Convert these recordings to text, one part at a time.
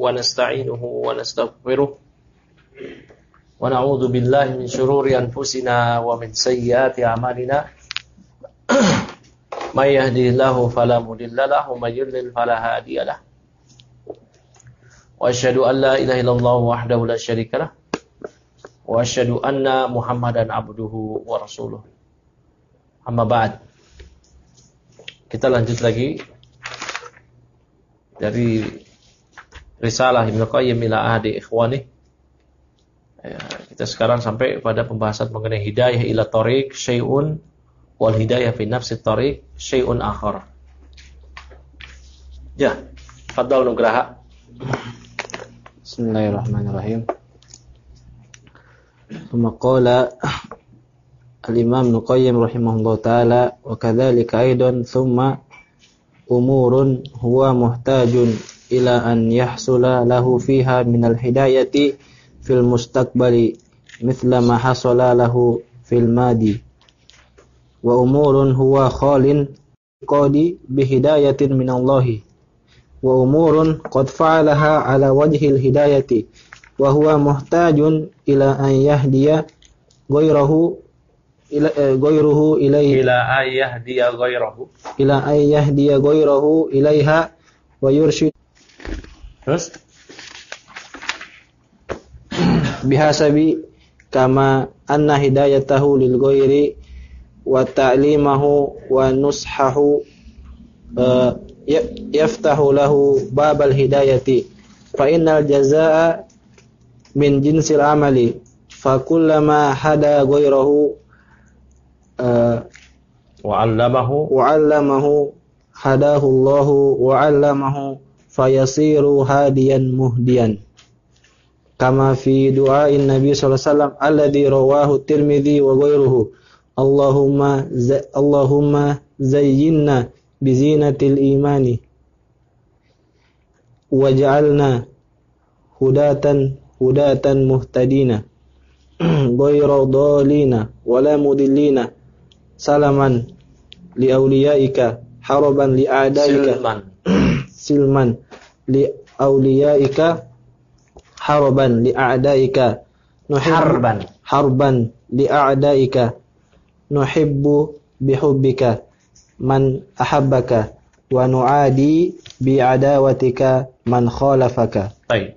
ونستعينه ونستغفره ونعوذ بالله من شرور أنفسنا ومن سيئات أعمالنا من يهده الله فلا مضل له ومن يضلل فلا هادي له وأشهد أن لا إله إلا الله وحده لا شريك له وأشهد أن محمدا عبده ورسوله. Amma ba'd. Kita lanjut lagi dari Risalah Ibnu Qayyim ila ahdi ikhwani. Kita sekarang sampai pada pembahasan mengenai hidayah ila thariq syai'un wal hidayah fi nafsi thariq syai'un akhar. Ya, fadhal nugraha. Bismillahirrahmanirrahim. Tsumma qala Al-Imam Ibnu Qayyim rahimahullah ta'ala wa kadzalika aidan thumma umurun huwa muhtajun ila an yahsula lahu fiha minal hidayati fil mustaqbali mithla ma hasala lahu fil madi wa umurun huwa khalin qadi bihidayatin minallahi wa umurun qad fa'alaha ala wajhil hidayati wa huwa muhtajun ila an yahdiya ghayrahu ghayruhu ilaihi ila ayyahdiya ghayrahu ilaiha wa yurshid. Terus bihasabi kama anna hidayatahu lil ghairi wa ta'limahu wa nushahu yaftahu lahu babal hidayati fa innal jazaa min jinsil amali fa kullama hada ghayrahu wa'allamahu hadahu Allahu wa'allamahu fayasiru hadiyan muhdiyan kama fi du'ain Nabi sallallahu alaihi wasallam alladhi rawahu Tirmidzi wa ghairuhu Allahumma zayyinna bizinatil imani waj'alna hudatan muhtadina ghayra dhalina wala mudillina salaman li awliyaika haraban li a'daika silman li awliyaika haraban li a'daika harban li a'daika nuhibbu bihubbika man ahabbaka wa nu'adi bi adawatika man khalafaka. Baik.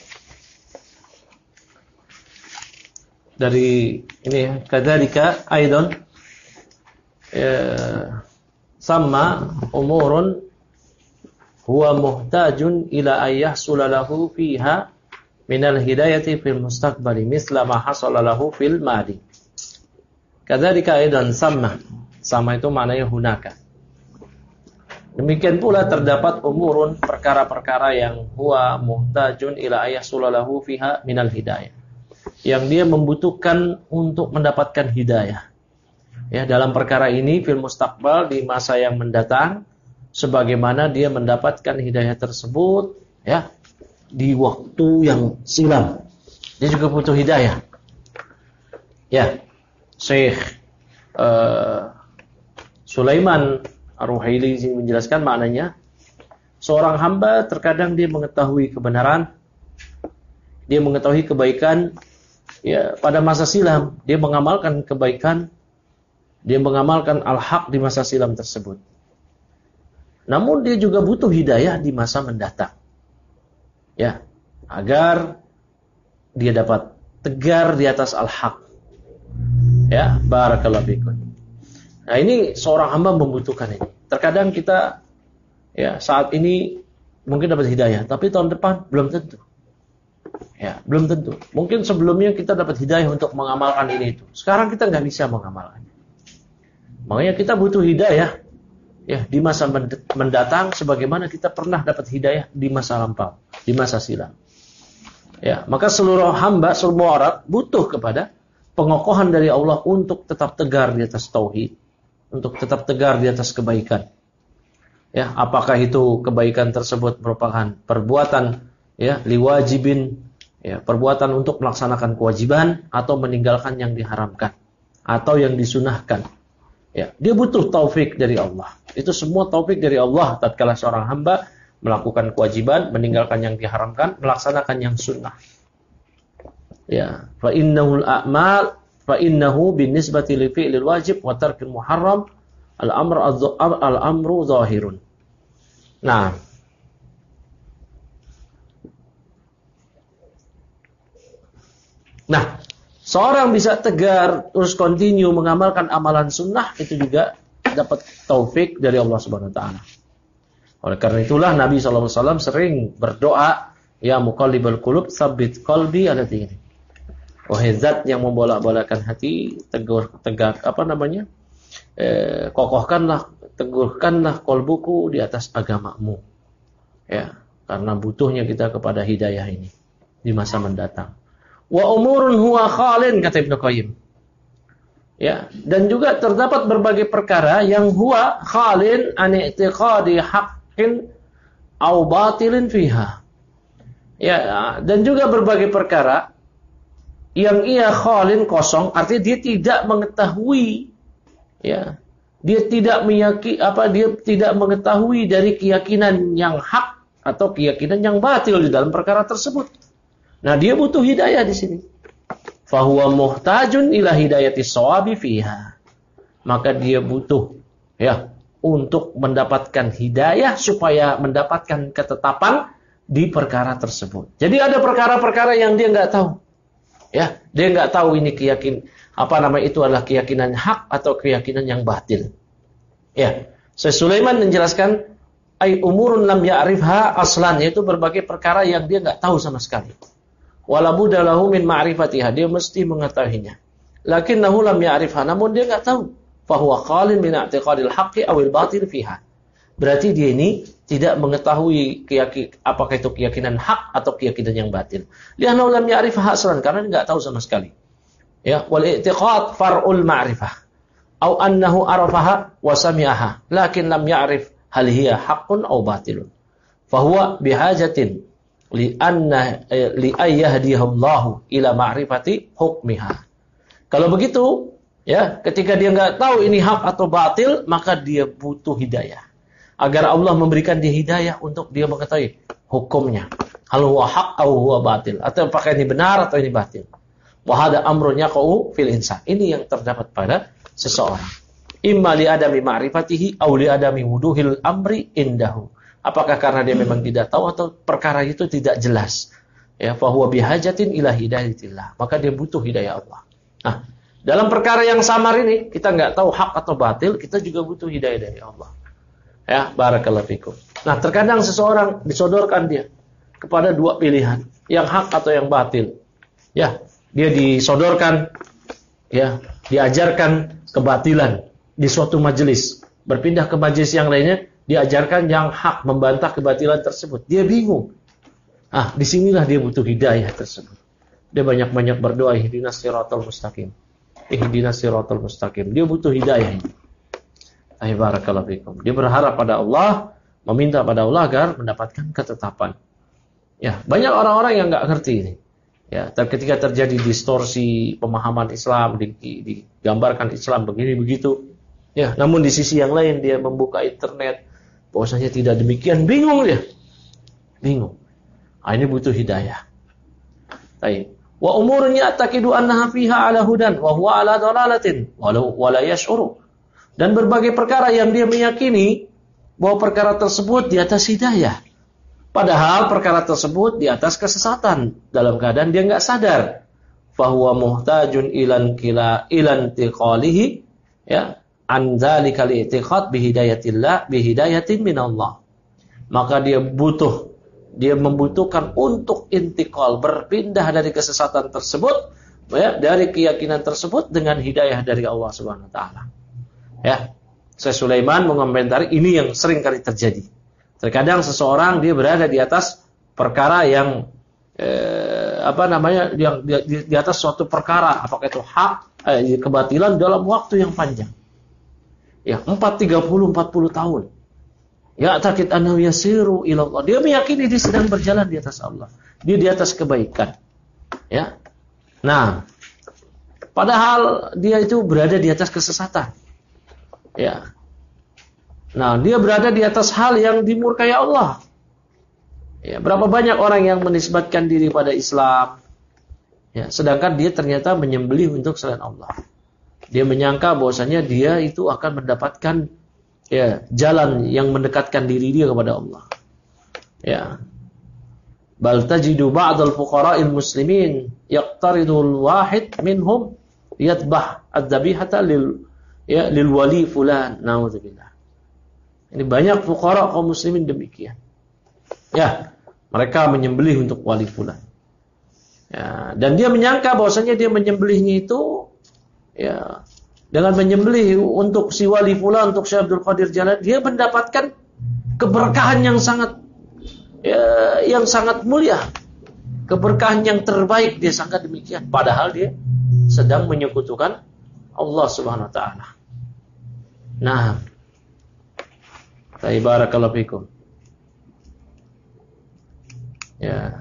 Dari ini ya, kadzalika aidan sama umurun huwa muhtajun ila ayyahsula lahu fiha minal hidayati fil mustaqbali misla ma hasala lahu fil madi. Kadzalika aidan sama itu maknanya hunaka. Demikian pula terdapat umurun perkara-perkara yang huwa muhtajun ila ayyahsula lahu fiha minal hidayah, yang dia membutuhkan untuk mendapatkan hidayah. Ya, dalam perkara ini fil mustaqbal di masa yang mendatang sebagaimana dia mendapatkan hidayah tersebut ya di waktu yang silam. Dia juga butuh hidayah. Ya. Syekh Sulaiman Ar-Ruhaili menjelaskan maknanya seorang hamba terkadang dia mengetahui kebenaran, dia mengetahui kebaikan ya pada masa silam, dia mengamalkan kebaikan, dia mengamalkan al-haq di masa silam tersebut. Namun dia juga butuh hidayah di masa mendatang. Ya, agar dia dapat tegar di atas al-haq. Ya, barakallahu fikum. Nah, ini seorang hamba membutuhkan ini. Terkadang kita ya saat ini mungkin dapat hidayah, tapi tahun depan belum tentu. Ya, belum tentu. Mungkin sebelumnya kita dapat hidayah untuk mengamalkan ini itu. Sekarang kita nggak bisa mengamalkannya. Makanya kita butuh hidayah ya di masa mendatang sebagaimana kita pernah dapat hidayah di masa lampau, di masa silam. Ya, maka seluruh hamba, seluruh orang butuh kepada pengokohan dari Allah untuk tetap tegar di atas tauhid, untuk tetap tegar di atas kebaikan. Ya, apakah itu kebaikan tersebut merupakan perbuatan ya liwajibin, ya perbuatan untuk melaksanakan kewajiban atau meninggalkan yang diharamkan atau yang disunahkan. Ya, dia butuh taufik dari Allah. Itu semua taufik dari Allah tatkala seorang hamba melakukan kewajiban, meninggalkan yang diharamkan, melaksanakan yang sunnah. Ya, fa innahu binisbati li fi'lil wajib wa tarkil muharram al-amru zahirun. Nah, seorang bisa tegar terus continue mengamalkan amalan sunnah, itu juga dapat taufik dari Allah Subhanahu wa taala. Oleh karena itulah Nabi SAW sering berdoa, ya muqallibal qulub tsabbit qalbi ala dinik. Wahai zat yang membolak-balakan hati, kokohkanlah, teguhkanlah kolbuku di atas agamamu. Ya, karena butuhnya kita kepada hidayah ini di masa mendatang. Wa umurun huwa khalin, kata Ibnu Qayyim. Ya, dan juga terdapat berbagai perkara yang huwa khalin an i'tiqadi haqqin au batilin fiha. Ya, dan juga berbagai perkara yang ia khalin, kosong, artinya dia tidak mengetahui, ya, dia tidak mengetahui dari keyakinan yang hak atau keyakinan yang batil di dalam perkara tersebut. Nah, dia butuh hidayah di sini. Fahuwa muhtajun ila hidayati shawabi fiha. Maka dia butuh, ya, untuk mendapatkan hidayah supaya mendapatkan ketetapan di perkara tersebut. Jadi ada perkara-perkara yang dia nggak tahu. Ya, dia nggak tahu ini itu adalah keyakinan hak atau keyakinan yang batil. Ya, Syekh Sulaiman menjelaskan ay umurun lam ya'rifha aslan, yaitu berbagai perkara yang dia nggak tahu sama sekali. Wala budda lahu min ma'rifatiha, dia mesti mengetahuinya. Lakinnahu lam ya'rifha, namun dia nggak tahu. Fa huwa qalin min i'tiqadil haqqi awil batil fiha. Berarti dia ini tidak mengetahui apakah itu keyakinan hak atau keyakinan yang batil. Li'annahu lam ya'rifha aslan, karena dia nggak tahu sama sekali. Ya, wal i'tiqad far'ul ma'rifah. Au annahu arafaha wa sami'aha, lakin lam ya'rif hal hiya haqqun aw batilun. Fa huwa bihajatin li ayyahdihullahu ila ma'rifati hukmiha. Kalau begitu, ya, ketika dia nggak tahu ini hak atau batil, maka dia butuh hidayah. Agar Allah memberikan dia hidayah untuk dia mengetahui hukumnya. Hal huwa haq atau huwa batil, atau apakah ini benar atau ini batil. Wa hada amrun yaqa'u fil insan. Ini yang terdapat pada seseorang. Imma li adami ma'rifatihi aw li adami wuduhil amri indahu. Apakah karena dia memang tidak tahu atau perkara itu tidak jelas. Ya, fa huwa bihajatin ila hidayatillah. Maka dia butuh hidayah Allah. Nah, dalam perkara yang samar ini, kita nggak tahu hak atau batil, kita juga butuh hidayah dari Allah. Ya, barakallahu fikum. Nah, terkadang seseorang disodorkan dia kepada dua pilihan, yang hak atau yang batil. Ya, dia disodorkan, ya, diajarkan kebatilan di suatu majelis, berpindah ke majelis yang lainnya, diajarkan yang hak, membantah kebatilan tersebut. Dia bingung. Ah, disinilah dia butuh hidayah tersebut. Dia banyak-banyak berdoa, ihdinas siratal mustaqim. Ihdinas siratal mustaqim. Dia butuh hidayah ini. Barakallahu fikum. Dia berharap pada Allah, meminta pada Allah agar mendapatkan ketetapan. Ya, banyak orang-orang yang nggak ngerti ini. Ya, ketika terjadi distorsi pemahaman Islam, digambarkan Islam begini begitu. Ya, namun di sisi yang lain dia membuka internet, bahwasanya tidak demikian, bingung dia. Bingung. Nah, ini butuh hidayah. Baik. Wa umurnya taqidu annaha fiha ala hudan wa huwa ala dalalatin walau wala yash'uru. Dan berbagai perkara yang dia meyakini bahwa perkara tersebut di atas hidayah. Padahal perkara tersebut di atas kesesatan, dalam keadaan dia enggak sadar. Fa huwa muhtajun ilan tiqalihi, ya, an dzalikal i'tiqad bihidayatin minallah. Maka dia membutuhkan untuk intikal, berpindah dari kesesatan tersebut, ya, dari keyakinan tersebut dengan hidayah dari Allah Subhanahu wa taala. Ya, Syekh Sulaiman mengomentari ini yang sering kali terjadi. Terkadang seseorang dia berada di atas perkara yang yang di atas suatu perkara, apakah itu hak, kebatilan dalam waktu yang panjang. Ya, 40 tahun. Ya, takid annahu yasiru ila Allah. Dia meyakini dia sedang berjalan di atas Allah. Dia di atas kebaikan. Ya. Nah, padahal dia itu berada di atas kesesatan. Ya. Nah, dia berada di atas hal yang dimurkai Allah. Ya, berapa banyak orang yang menisbatkan diri pada Islam, ya, sedangkan dia ternyata menyembelih untuk selain Allah. Dia menyangka bahwasanya dia itu akan mendapatkan ya jalan yang mendekatkan diri dia kepada Allah. Ya. Bal tajidu ba'dal fuqara'il muslimin yaqtaridul wahid minhum yadbah ad-dhabihata lil wali fulan. Nauzubillah. Ini banyak fuqara kaum muslimin demikian. Ya, mereka menyembelih untuk wali fulan. Ya, dan dia menyangka bahwasanya dia menyembelihnya itu ya dengan menyembelih untuk si wali fulan, untuk Syekh Abdul Qadir Jailani, dia mendapatkan keberkahan yang sangat mulia, keberkahan yang terbaik. Dia sangka demikian, padahal dia sedang menyekutukan Allah Subhanahu wa taala. Nah, barakallahu fikum. Ya.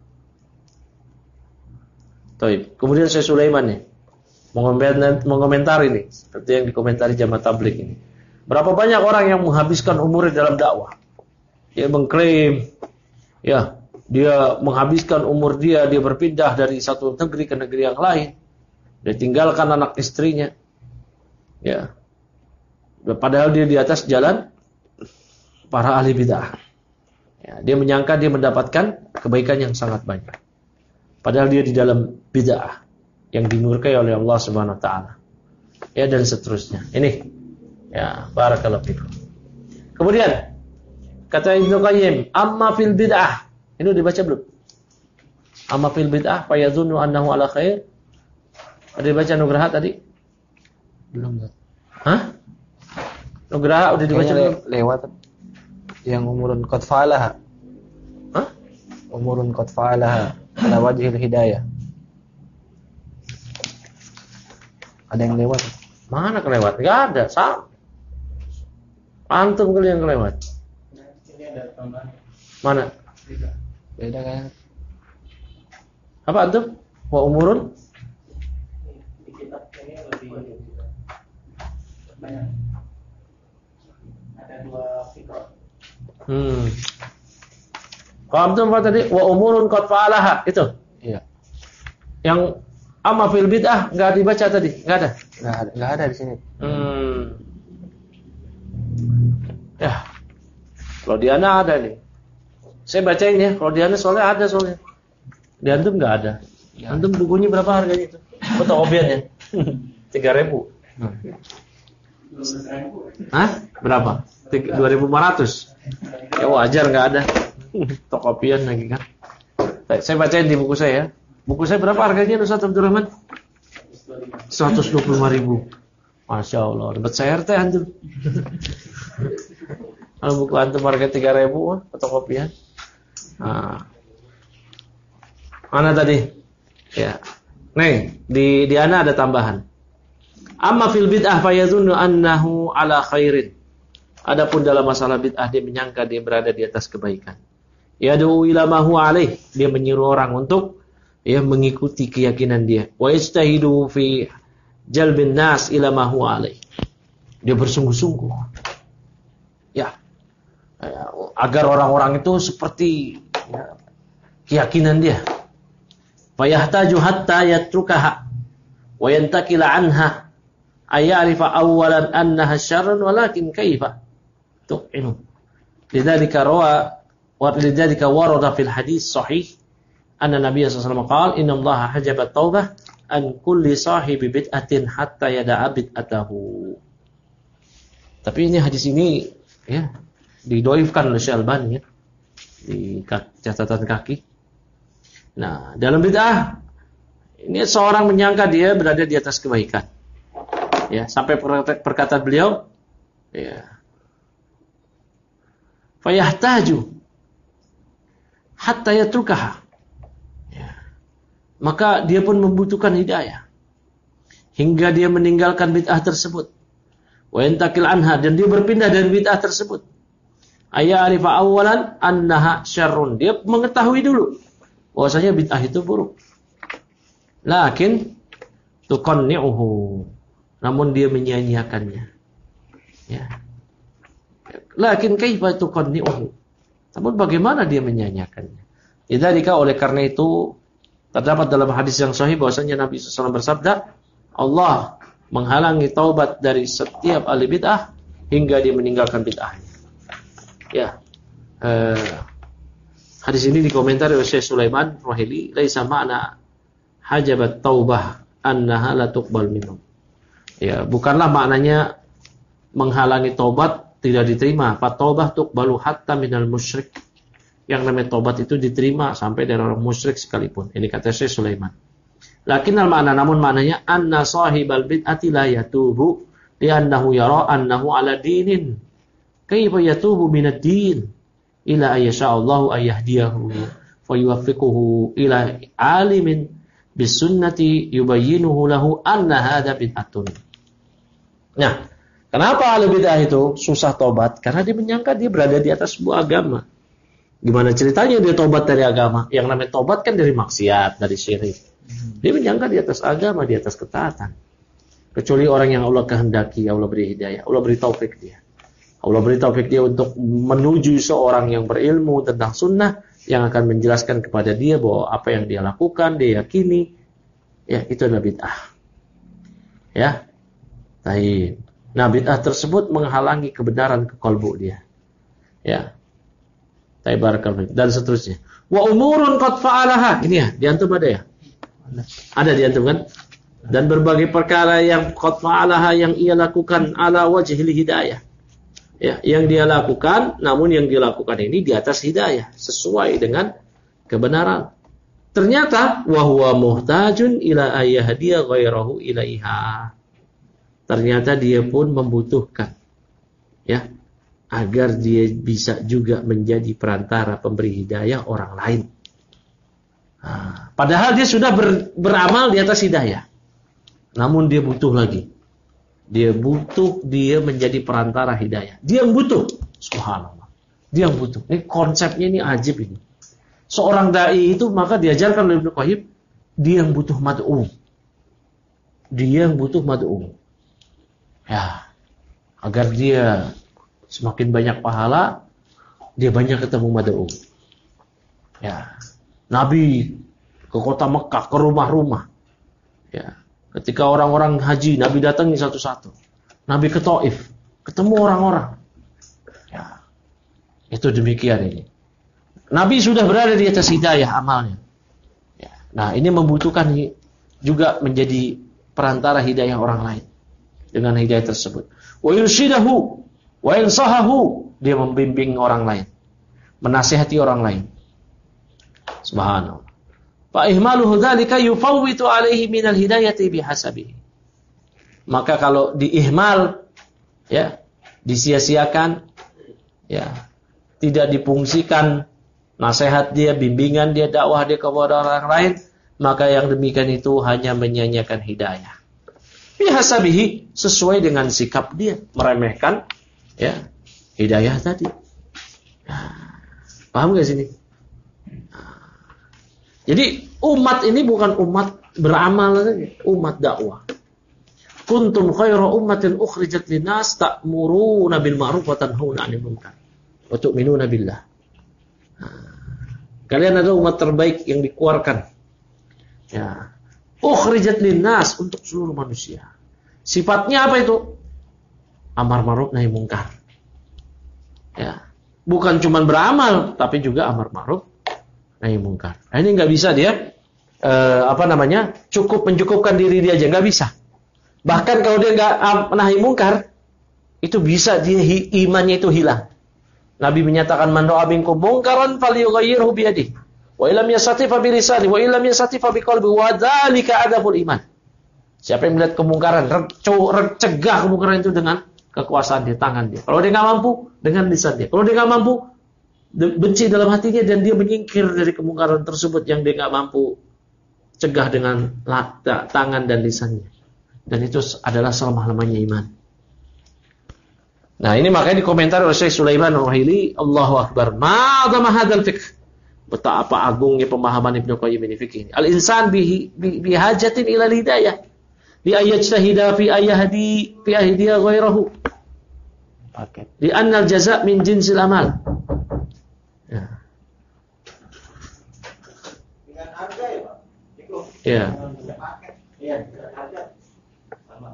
Baik. Kemudian Syekh Sulaiman nih mengomentari ini, seperti yang dikomentari Jamaah Tabligh ini. Berapa banyak orang yang menghabiskan umurnya dalam dakwah? Dia mengklaim ya, dia menghabiskan umur dia berpindah dari satu negeri ke negeri yang lain. Dia tinggalkan anak istrinya. Ya. Padahal dia di atas jalan para ahli bid'ah. Ya, dia menyangka dia mendapatkan kebaikan yang sangat banyak. Padahal dia di dalam bid'ah yang dimurkai oleh Allah Subhanahu wa taala. Ya, dan seterusnya. Ini ya, barakallahu fikum. Kemudian kata Ibnu Qayyim, amma fil bid'ah. Ini udah dibaca belum? Amma fil bid'ah fa yadhunnu annahu ala khair. Ada dibaca Nugraha tadi? Belum. Hah? Nugraha udah dibaca belum? Lewat. Yang umurun qad fa'alaha. Hah? Umurun qad fa'alaha ala wajhil hidayah. Ada yang lewat? Mana kelewat? Enggak ada, sama. Antum kali yang kelewat. Mana? Beda kan? Apa antum? Wa umurun? Di kitab ini lebih banyak. Ada 2 fikra. Kalau antum apa tadi? Wa umurun qad fa'alaha, itu. Iya. Yang amma fil bid'ah enggak dibaca tadi, enggak ada. Enggak ada di sini. Ya. Kalau di ana ada nih. Saya bacain ya, kalau di ana soalnya ada soalnya. Di antum enggak ada. Ya. Antum bukunya berapa harganya itu? Fotokopiannya? 3.000. Hah? Berapa? 2.500. Ya wajar enggak ada. Fotokopian lagi kan. Saya bacain di buku saya. Buku saya berapa harganya Ustaz Abdul Rahman? 125.000. Masya Allah, dapat CRT antum. Kalau buku antum harga 3.000, fotokopian. Nah. Mana tadi? Ya. Nih, di ana ada tambahan. Amma fil bid'ah fayazunnu annahu ala khairin. Adapun dalam masalah bid'ah dia menyangka dia berada di atas kebaikan. Yad'u ila ma huwa alaih. Dia menyuruh orang untuk mengikuti keyakinan dia. Wa yastahidu fi jalbin nas ila ma huwa alaih. Dia bersungguh-sungguh. Ya. Agar orang-orang itu seperti keyakinan dia. Fa yahtaju hatta yatrukaha wa yantakila anha ayarifa awwalan annaha syarrun walakin kaifa tu'inu. Lidzalika warada fil hadis sahih anna Nabi sallallahu alaihi wasallam qala inna Allah hajaba taubah an kulli sahibi bid'atin hatta yada'a bid'atahu. Tapi ini hadis ini ya didoifkan oleh Syekh Albani ya, di catatan kaki. Nah, dalam bid'ah ini seorang menyangka dia berada di atas kebaikan. Ya, sampai perkataan beliau ya. Fayahtaju hatta yatrukaha. Ya. Maka dia pun membutuhkan hidayah hingga dia meninggalkan bid'ah tersebut. Wa yantakil anha, dan dia berpindah dari bid'ah tersebut. Ayarifa awalan annaha syarrun. Dia mengetahui dulu bahwasanya bid'ah itu buruk. Lakin tuqanni'uhu. Namun dia menyia-nyiakannya. Ya. Lakin kaifa tuqanni'uhu? Namun bagaimana dia menyanyiakannya? Lidzalika, oleh karena itu terdapat dalam hadis yang sahih bahwasanya Nabi SAW bersabda, Allah menghalangi taubat dari setiap ahli bid'ah hingga dia meninggalkan bid'ahnya. Ya. Hadis ini dikomentari oleh Syekh Sulaiman Ruhaili, laisa ma'na hajabat taubah annaha la tuqbal minhum. Ya, bukanlah maknanya menghalangi taubat tidak diterima. Fa taubah tuqbalu hatta minal musyrik. Yang namanya taubat itu diterima sampai dari orang musyrik sekalipun. Ini kata Syekh Sulaiman. Lakinnal ma'na, namun maknanya anna sahibal bid'ati la yatubu li'annahu yara annahu ala dinin. Kaifa yatubu minad din ila ayyasha'allahu ayyahdiyahu fa yuwaffiquhu ila alimin bisunnati yubayyinuhu lahu anna hadha bid'atun. Nah, kenapa ahli bid'ah itu susah tobat? Karena dia menyangka dia berada di atas sebuah agama. Gimana ceritanya dia tobat dari agama? Yang namanya tobat kan dari maksiat, dari syirik. Dia menyangka di atas agama, di atas ketaatan. Kecuali orang yang Allah kehendaki, Allah beri hidayah, Allah beri taufik dia. Allah beri taufik dia untuk menuju seorang yang berilmu tentang sunnah, yang akan menjelaskan kepada dia bahwa apa yang dia lakukan, dia yakini, ya itu adalah bid'ah. Ya, baik. Nah, bid'ah tersebut menghalangi kebenaran ke kalbu dia. Ya, dan seterusnya. Wa umurun qad fa'alaha. Ini ya, di antum ada ya? Ada di antum kan? Dan berbagai perkara yang qad fa'alaha yang ia lakukan ala wajhil hidayah. Ya, yang dia lakukan, namun yang dia lakukan ini di atas hidayah, sesuai dengan kebenaran. Ternyata wa huwa muhtajun ila ayyahdiya ghairahu ilaiha. Ternyata dia pun membutuhkan, ya, agar dia bisa juga menjadi perantara pemberi hidayah orang lain. Padahal dia sudah beramal di atas hidayah. Namun dia butuh lagi. Dia menjadi perantara hidayah. Dia yang butuh. Subhanallah. Dia yang butuh. Ini konsepnya ini ajib ini. Seorang dai itu maka diajarkan oleh Ibnu Qayyim, dia yang butuh mad'u. Dia yang butuh mad'u. Ya. Agar dia semakin banyak pahala, dia banyak ketemu mad'u. Ya. Nabi ke kota Mekah, ke rumah-rumah. Ya. Ketika orang-orang haji, Nabi datangi satu-satu. Nabi ke Taif, ketemu orang-orang. Ya. Itu demikian ini. Nabi sudah berada di atas hidayah amalnya. Ya. Nah, ini membutuhkan juga menjadi perantara hidayah orang lain dengan hidayah tersebut. Wa yurshidahu wa yansahahu, dia membimbing orang lain, menasihati orang lain. Subhanallah. Fa ihmaluhu dzalika yufawwitu alaihi minal hidayati bihasabihi. Maka kalau diihmal, ya, disia-siakan, ya, tidak difungsikan nasihat dia, bimbingan dia, dakwah dia kepada orang lain, maka yang demikian itu hanya menyanyiakan hidayah. Bihasabihi, sesuai dengan sikap dia, meremehkan, ya, hidayah tadi. Paham gak sini? Jadi umat ini bukan umat beramal saja, umat dakwah. Kuntum khaira ummatin ukhrijat linnas ta'muruna bil ma'ruf wa tanhauna 'anil munkar wa tu'minuna billah. Kalian adalah umat terbaik yang dikeluarkan, ya, ukhrijat linnas, untuk seluruh manusia. Sifatnya apa itu? Amar ma'ruf nahi munkar. Ya, bukan cuma beramal tapi juga amar ma'ruf nahi munkar. Nah, ini nggak bisa dia cukup mencukupkan diri dia aja, nggak bisa. Bahkan kalau dia nggak nahi munkar, itu bisa dia imannya itu hilang. Nabi menyatakan man ra'a minkum munkaran falyughayyirhu bi yadihi wa illam yastati fa bi lisanihi wa illam yastati fa bi qalbihi wa dzalika adzabul iman. Siapa yang melihat kemungkaran, cegah kemungkaran itu dengan kekuasaan dia, tangan dia. Kalau dia nggak mampu, dengan lisan dia. Kalau dia nggak mampu, benci dalam hatinya dan dia menyingkir dari kemungkaran tersebut yang dia nggak mampu cegah dengan tangan dan lisannya. Dan itu adalah selemah-lemahnya iman. Nah, ini makanya dikomentari oleh Syekh Sulaiman Ruhaili, Allahu Akbar, ma'adama hadzal fiqh. Betapa agungnya pemahaman Ibnu Qayyim ini fikih. Al-insan bihajatin ila hidayah. Bi ayyajtahida fi ahdiya ghairahu. Di annal jaza' min jinsil amal. Ya. Dengan harga ya Pak? Itu. Iya. Iya, harga. Sama.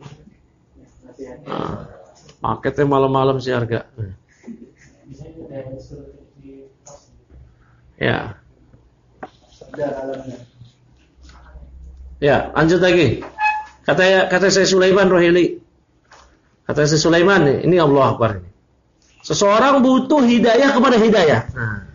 Paketnya malam-malam sih harga. Bisa juga disuruh di pos. Ya. Ada alamnya. Ya, lanjut lagi. Kata saya Sulaiman Rohili. Kata saya Sulaiman, ini Allah Akbar ini. Seseorang butuh hidayah kepada hidayah. Nah.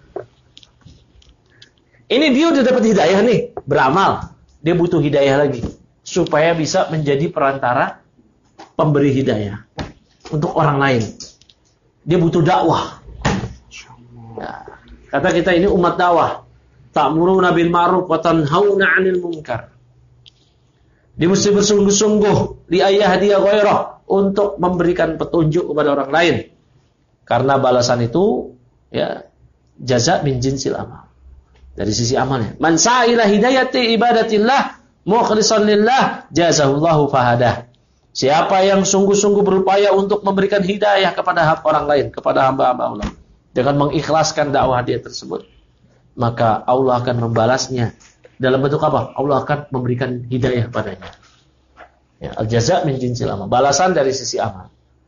Ini dia udah dapat hidayah nih, beramal. Dia butuh hidayah lagi supaya bisa menjadi perantara pemberi hidayah untuk orang lain. Dia butuh dakwah. Nah, kata kita ini umat dakwah. Ta'muruna bil ma'ruf wa tanhauna 'anil munkar. Dia mesti bersungguh-sungguh li ayyahdiya ghairah untuk memberikan petunjuk kepada orang lain. Karena balasan itu ya jaza min jinsil amal. Dari sisi amalnya. Man sa'ila hidayati ibadatillah mukhlishan lillah jazahullahu fahadah. Siapa yang sungguh-sungguh berupaya untuk memberikan hidayah kepada orang lain, kepada hamba-hamba Allah, dengan mengikhlaskan dakwah dia tersebut, maka Allah akan membalasnya dalam bentuk apa? Allah akan memberikan hidayah padanya. Ya, al-jaza' min jinsil amal. Balasan dari sisi amal.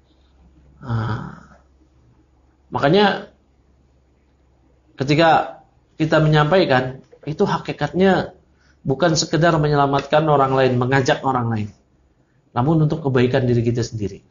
Makanya ketika kita menyampaikan, itu hakikatnya bukan sekedar menyelamatkan orang lain, mengajak orang lain, namun untuk kebaikan diri kita sendiri.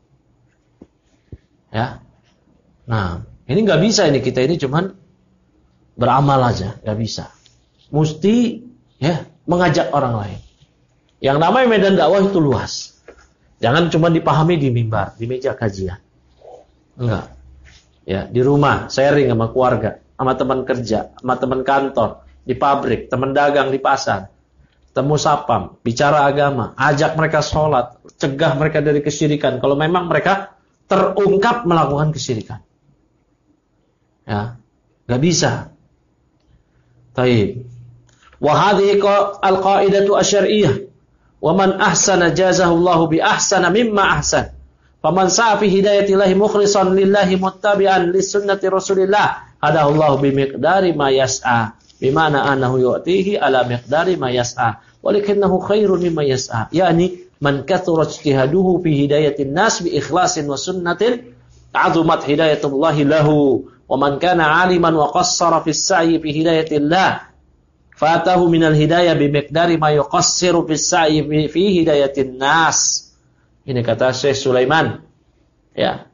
Ya. Nah, ini nggak bisa ini, kita ini cuman beramal aja, nggak bisa. Mesti ya mengajak orang lain. Yang namanya medan dakwah itu luas. Jangan cuma dipahami di mimbar, di meja kajian. Enggak. Ya, di rumah sharing sama keluarga, sama teman kerja, sama teman kantor, di pabrik, teman dagang di pasar. Temu sapam, bicara agama, ajak mereka sholat, cegah mereka dari kesyirikan kalau memang mereka terungkap melakukan kesyirikan. Ya, nggak bisa. Taib. Wa hadhihi al-qa'idatu asy-syar'iyyah. Wa man ahsana jazahu Allahu bi ahsana mimma ahsan. Faman sa'a fi hidayatillahi mukhlishan lillahi muttabi'an li sunnati Rasulillah hadahu Allahu bi miqdari ma yas'a. Bimana annahu yu'tihi ala miqdari ma yas'a. Walakinnahu khairun mimma yas'a. Yani man kathura ijtihaduhu fi hidayatin nas bi ikhlasin wa sunnatin 'azumat hidayatullahi lahu. Wa man kana 'aliman wa qassara fi as-sa'yi fi hidayatillah fatahu minal hidayah bi miqdari ma yuqassiru fi as-sa'yi fi hidayatin nas. Ini kata Syekh Sulaiman. Ya.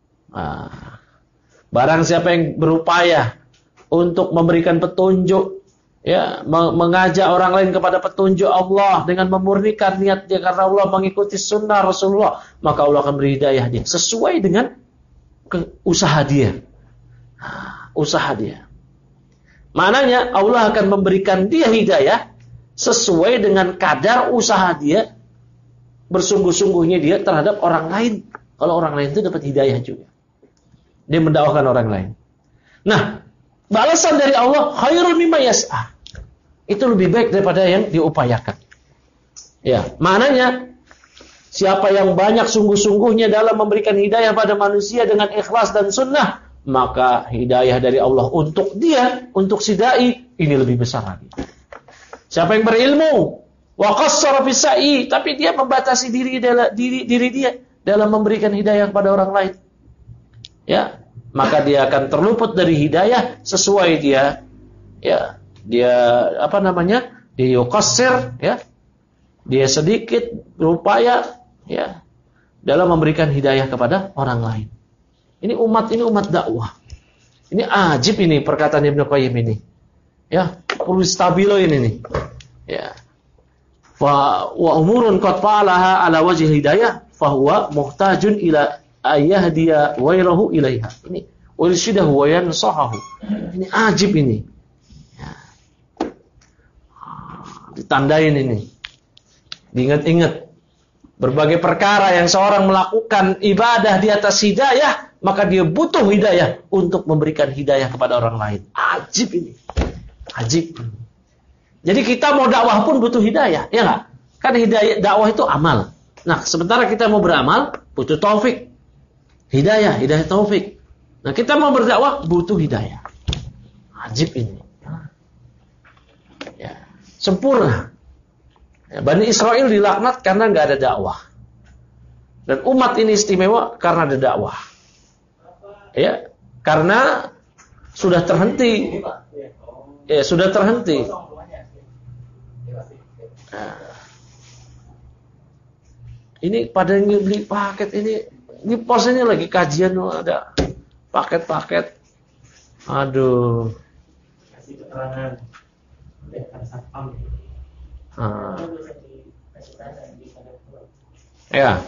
Barang siapa yang berupaya untuk memberikan petunjuk, ya, mengajak orang lain kepada petunjuk Allah dengan memurnikan niat dia karena Allah, mengikuti sunnah Rasulullah, maka Allah akan beri hidayah dia sesuai dengan usaha dia. Usaha dia. Maknanya Allah akan memberikan dia hidayah sesuai dengan kadar usaha dia, bersungguh-sungguhnya dia terhadap orang lain. Kalau orang lain itu dapat hidayah juga, dia mendakwahkan orang lain. Nah, balasan dari Allah khairul mimma yas'a. Itu lebih baik daripada yang diupayakan. Ya, maknanya siapa yang banyak sungguh-sungguhnya dalam memberikan hidayah pada manusia dengan ikhlas dan sunnah, maka hidayah dari Allah untuk dia, untuk si dai, ini lebih besar lagi. Siapa yang berilmu wa qassara fi sa'i, tapi dia membatasi diri dia dalam memberikan hidayah kepada orang lain, ya, maka dia akan terluput dari hidayah sesuai dia, ya, dia dia yuqassir, ya, dia sedikit berupaya, ya, dalam memberikan hidayah kepada orang lain. Ini umat dakwah. Ini ajib ini perkataan Ibnu Qayyim ini, ya, perlu stabilo ini nih, ya. Wa umurun qad fa'alaha ala wajhi hidayah fahuwa muhtajun ila ayyahdiya wairahu ilaiha. Ini ulshidahu wa yansahahu. Ini ajib ini. Ya. Ditandain ini. Diingat-ingat berbagai perkara yang seorang melakukan ibadah di atas hidayah, maka dia butuh hidayah untuk memberikan hidayah kepada orang lain. Ajib ini. Ajib. Jadi kita mau dakwah pun butuh hidayah, ya enggak? Kan hidayah dakwah itu amal. Nah, sementara kita mau beramal butuh taufik. Hidayah taufik. Nah, kita mau berdakwah butuh hidayah. Ajib ini. Ya, sempurna. Ya, Bani Israel dilaknat karena nggak ada dakwah. Dan umat ini istimewa karena ada dakwah. Ya, karena sudah terhenti. Ya, sudah terhenti. Nah, ini pada beli paket ini pos ini lagi kajian ada paket-paket. Aduh. Kasih keterangan. Satpam. Ya.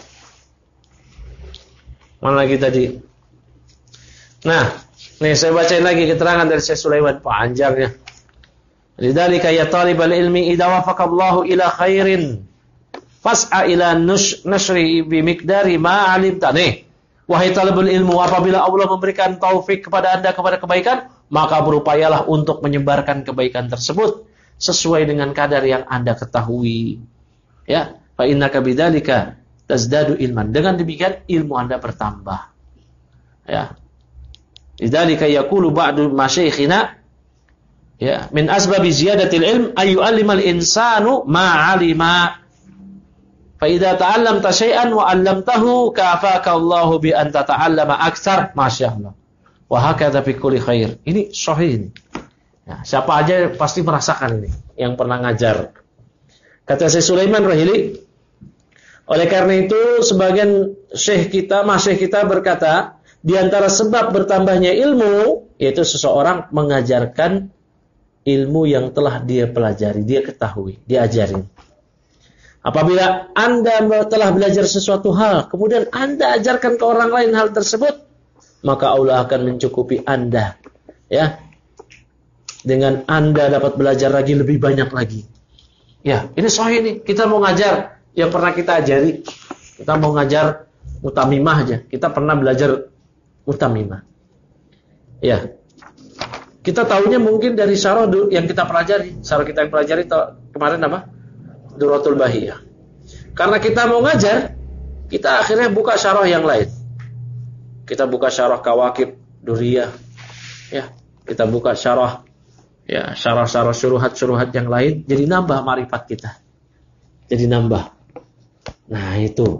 Mana lagi tadi? Nah, nih saya bacain lagi keterangan dari Syekh Sulaiman panjangnya. Lidzalika ya talibal ilmi idza wafaqallahu ila khairin fas'a ila nashri bi miqdari ma 'alimta. Nih, wahai talibul ilmu, apabila Allah memberikan taufik kepada Anda kepada kebaikan, maka berupayalah untuk menyebarkan kebaikan tersebut sesuai dengan kadar yang Anda ketahui. Ya, fa innaka bidzalika tazdadu ilman. Dengan demikian ilmu Anda bertambah. Ya. Lidzalika yaqulu ba'du masyaikhina ya, min asbabi ziyadatil ilm ay yu'allimal insanu ma 'alima. Fa idza ta'allamta syai'an wa 'allamtahu kafaka Allahu bi an tata'allama aktsar, masyaallah. Wa hakadha fi kulli khair. Ini sahih ini. Ya, siapa aja pasti merasakan ini yang pernah ngajar. Kata Syekh Sulaiman Rahili, oleh karena itu sebagian masyayikh kita berkata, di antara sebab bertambahnya ilmu yaitu seseorang mengajarkan ilmu yang telah dia pelajari, dia ketahui, diajarin. Apabila Anda telah belajar sesuatu hal, kemudian Anda ajarkan ke orang lain hal tersebut, maka Allah akan mencukupi Anda. Ya. Dengan Anda dapat belajar lagi lebih banyak lagi. Ya, ini sahih nih. Kita mau ngajar yang pernah kita ajari. Kita mau ngajar mutamimah aja. Kita pernah belajar mutamimah. Ya. Kita tahunya mungkin dari syarah yang kita pelajari. Syarah kita yang pelajari kemarin apa? Duratul Bahiyah. Karena kita mau ngajar, kita akhirnya buka syarah yang lain. Kita buka syarah Kawakib Duriyah. Ya, kita buka syarah syarah-syarah syuruhat-syuruhat yang lain, jadi nambah marifat kita. Jadi nambah. Nah, itu.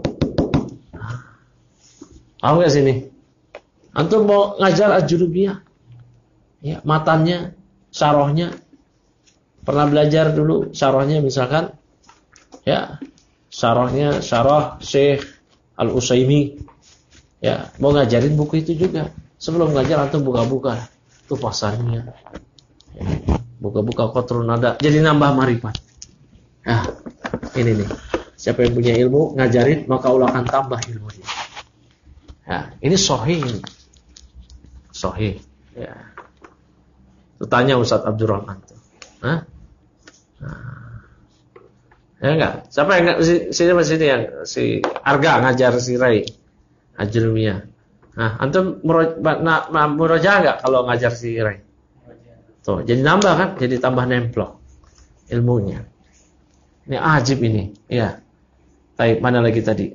Paham enggak sini? Antum mau ngajar Al-Junubiyah. Ya, matannya, syarahnya. Pernah belajar dulu syarahnya misalkan ya, syarah Syekh Al-Utsaimin. Ya, mau ngajarin buku itu juga. Sebelum ngajar antum buka-buka itu pasarnya. Ya, buka-buka Qatrun Nada, jadi nambah marifat. Nah, ini nih. Siapa yang punya ilmu ngajarin, maka Allah akan tambah ilmunya. Nah, ini sahih. Sahih. Ya. Itu tanya Ustaz Abdurrahman tuh. Hah? Nah. Ya enggak? Siapa yang sini yang si Arga ngajar si Rai Ajrumiyah. Nah, antum murojaah enggak kalau ngajar si Rai? Tuh, jadi nambah kan? Jadi tambah nemplok ilmunya. Ini ajib ini. Ya. Baik, mana lagi tadi?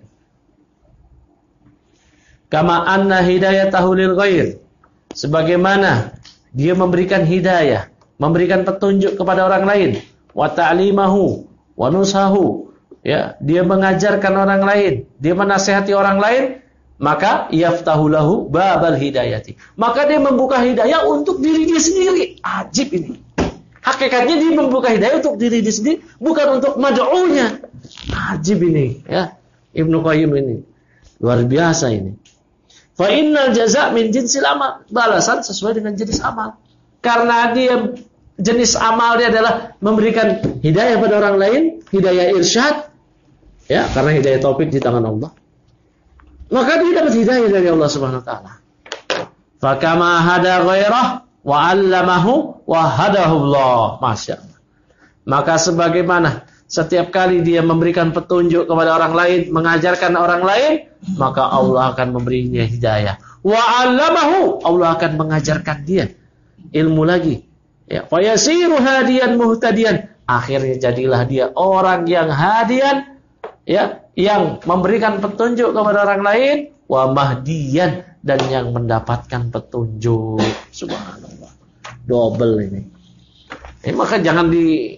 Kama anna hidayatahu lil ghair. Sebagaimana dia memberikan hidayah, memberikan petunjuk kepada orang lain, wa ta'limahu wa nusahu. Ya, dia mengajarkan orang lain, dia menasihati orang lain, maka yaftahu lahu babal hidayati. Maka dia membuka hidayah untuk diri dia sendiri. Ajib ini. Hakikatnya dia membuka hidayah untuk diri dia sendiri, bukan untuk mad'unya. Ajib ini, ya. Ibnu Qayyim ini luar biasa ini. Fa innal jazaa' min jinsil amal. Balasan sesuai dengan jenis amal. Karena dia jenis amal dia adalah memberikan hidayah pada orang lain, hidayah irsyad. Ya, karena hidayah taufik di tangan Allah. Maka dia dapat hidayah dari Allah Subhanahu wa taala. Fa kama hada ghairah wa 'allamahu wa hadahu Allah. Masyaallah. Maka sebagaimana setiap kali dia memberikan petunjuk kepada orang lain, mengajarkan orang lain, maka Allah akan memberinya hidayah. Wa 'allamahu, Allah akan mengajarkan dia ilmu lagi. Ya, fa yasiru hadiyan muhtadiyan. Akhirnya jadilah dia orang yang hadian, ya, yang memberikan petunjuk kepada orang lain, wa mahdiyan, dan yang mendapatkan petunjuk. Subhanallah. double ini. Maka jangan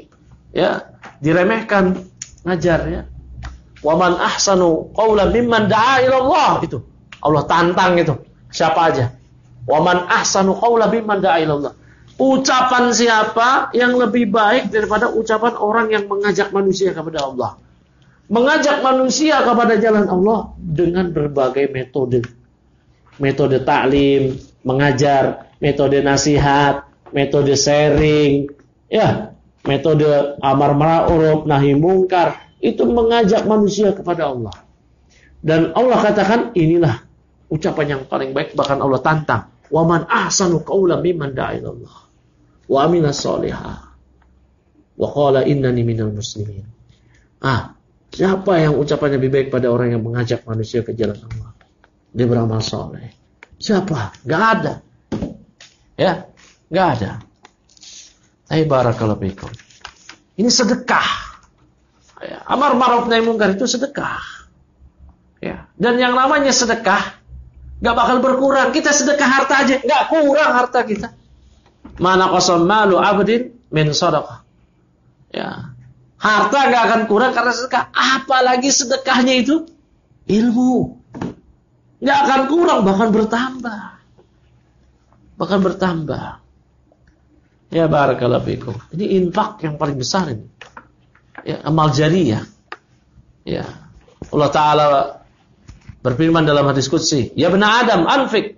diremehkan ngajar ya. Wa man ahsanu qawlan mimman da'a ila Allah, itu Allah tantang itu siapa aja. Wa man ahsanu qawlan mimman da'a ila Allah. Ucapan siapa yang lebih baik daripada ucapan orang yang mengajak manusia kepada Allah. Mengajak manusia kepada jalan Allah dengan berbagai metode. Metode taklim, mengajar, metode nasihat, metode sharing, metode amar ma'ruf nahi mungkar, itu mengajak manusia kepada Allah. Dan Allah katakan inilah ucapan yang paling baik, bahkan Allah tantang. Wa man ahsanu qawlan mimman da'a ila Allah wa amila sholihan wa qala innani minal muslimin. Siapa yang ucapannya lebih baik pada orang yang mengajak manusia ke jalan Allah, dia beramal soleh? Siapa? Gak ada. Ya, gak ada. Tapi barakallahu fikum, ini sedekah. Amar ma'ruf nahi mungkar itu sedekah. Ya, dan yang namanya sedekah gak bakal berkurang. Kita sedekah harta aja, gak kurang harta kita. Mana qasam malu abdin min sadaqah. Ya. Harta gak akan kurang karena sedekah. Apalagi sedekahnya itu ilmu. Gak akan kurang, bahkan bertambah. Bahkan bertambah. Ya barakallahu fikum. Ini infak yang paling besar ini. Ya, amal jariyah. Ya. Allah Ta'ala berfirman dalam hadis qudsi, ya bena Adam, anfik.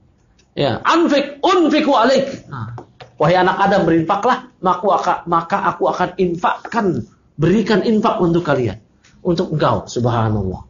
Ya, anfik, unfiku alaik. Wahai anak Adam, berinfaklah, maka aku akan infakkan, berikan infak untuk kalian, untuk engkau, subhanallah.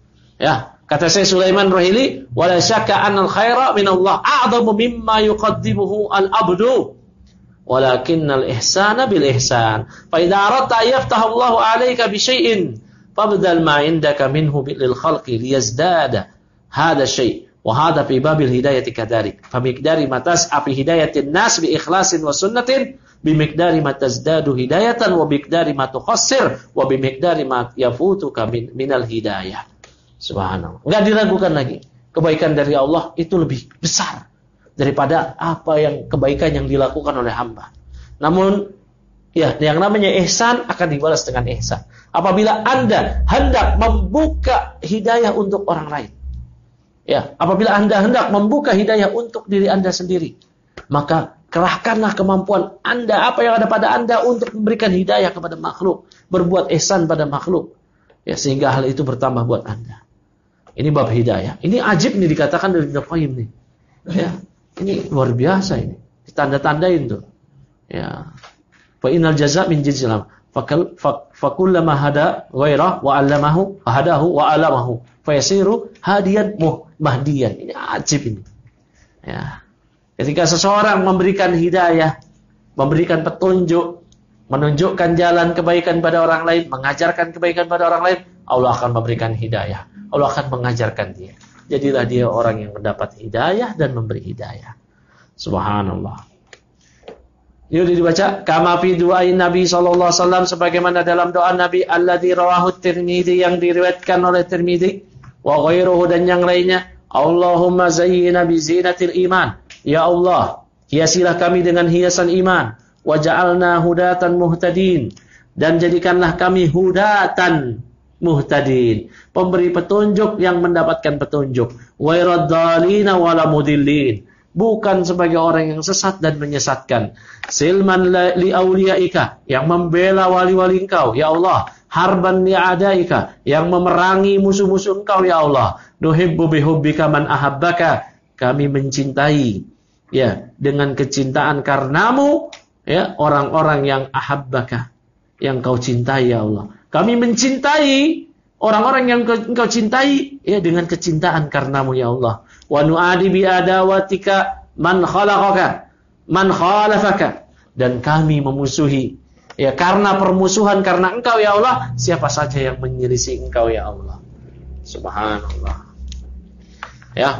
Ya, kata saya Sulaiman Rohili, wala syakka anal khaira min Allah a'zamu mimma yuqaddimuhu al-abdu, walakinnal ihsana bil ihsan. Fa idza aradta yaftahu Allah 'alaika bi syai'in fabdal ma 'indaka minhu lil khalqi liyazdada hadha syai'. Wahada fi babil hidayati kadzarik. Fa miqdari ma tas'a fi hidayatin nas bi ikhlasin wa sunnatin bi miqdari ma tazdadu hidayatan wa miqdari ma tukhassir wa bi miqdari ma yafutuka minal hidayah. Subhanallah. Enggak diragukan lagi. Kebaikan dari Allah itu lebih besar daripada apa yang kebaikan yang dilakukan oleh hamba. Namun yang namanya ihsan akan dibalas dengan ihsan. Apabila Anda hendak membuka hidayah untuk orang lain. Ya, apabila Anda hendak membuka hidayah untuk diri Anda sendiri, maka kerahkanlah kemampuan Anda, apa yang ada pada Anda untuk memberikan hidayah kepada makhluk, berbuat ihsan pada makhluk. Ya, sehingga hal itu bertambah buat Anda. Ini bab hidayah. Ini ajib nih dikatakan dari Ibnu Qayyim nih. Ya, ini luar biasa ini. Ditanda-tandain tuh. Ya. Fa innal jazaa min jinsil amal. Fakullama hada ghairah wa 'allamahu wa hadahu wa 'allamahu fayasiru hadiyan mahdiyan. Ini ajib ini. Ya. Ketika seseorang memberikan hidayah, memberikan petunjuk, menunjukkan jalan kebaikan pada orang lain, mengajarkan kebaikan pada orang lain, Allah akan memberikan hidayah. Allah akan mengajarkan dia. Jadilah dia orang yang mendapat hidayah dan memberi hidayah. Subhanallah. Yuk dibaca, kama fi du'ain Nabi sallallahu alaihi wasallam, sebagaimana dalam doa Nabi alladzi rawahu Tirmidzi, yang diriwayatkan oleh Tirmidzi wa ghairuhu, dan yang lainnya. Allahumma zayyina bi zinatil iman. Ya Allah, hiasilah kami dengan hiasan iman. Waja'alna hudatan muhtadin, dan jadikanlah kami hudatan muhtadin, pemberi petunjuk yang mendapatkan petunjuk. Wairad dhalina wala mudillin, bukan sebagai orang yang sesat dan menyesatkan. Silman li auliyaika, yang membela wali-wali engkau ya Allah. Harban li adaika, yang memerangi musuh-musuh engkau ya Allah. Nuhibbu bihubbika man ahabbaka, kami mencintai ya dengan kecintaan karenamu ya orang-orang yang ahabbaka, yang kau cintai ya Allah. Kami mencintai orang-orang yang engkau cintai ya dengan kecintaan karenamu ya Allah. Wa nu'adi bi adawatika man khalaqaka man khalafaka, dan kami memusuhi ya karena permusuhan karena engkau ya Allah siapa saja yang menyelisih engkau ya Allah. Subhanallah. Ya.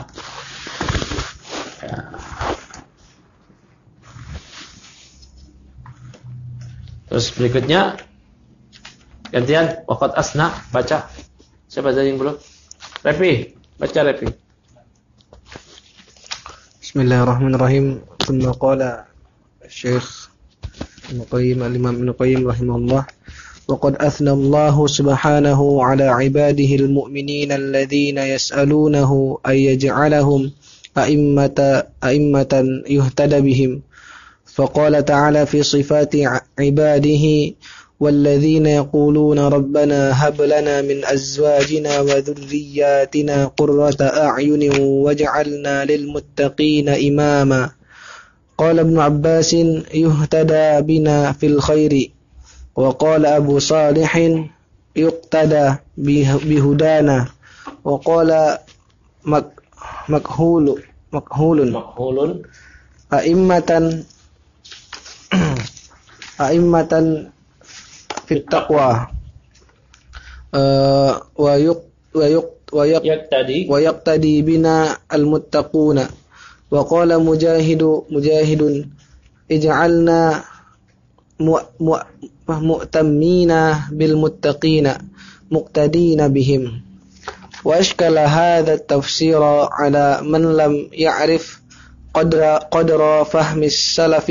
Terus berikutnya gantian waqad asna, baca. Siapa tadi yang belum? Repi, baca Repi. Bismillahirrahmanirrahim. Thumma qala Syekh Al-Imam Ibnu Qayyim rahimahullah. وقد أثنى الله سبحانه على عباده المؤمنين الذين يسألونه أن يجعلهم أئمة يهتدى بهم فقال تعالى في صفات عباده والذين يقولون ربنا هب لنا من أزواجنا وذرياتنا قرة أعين واجعلنا للمتقين إماما قال ابن عباس يهتدى بنا في الخير وقال أبو صالح يقتدى بهدانا وقال مكهول أئمة في التقوى ويقتدي بنا المتقون وقال مجاهد اجعلنا مؤتمين بالمتقين مقتدين بهم وأشكل هذا التفسير على من لم يعرف قدر فهم السلف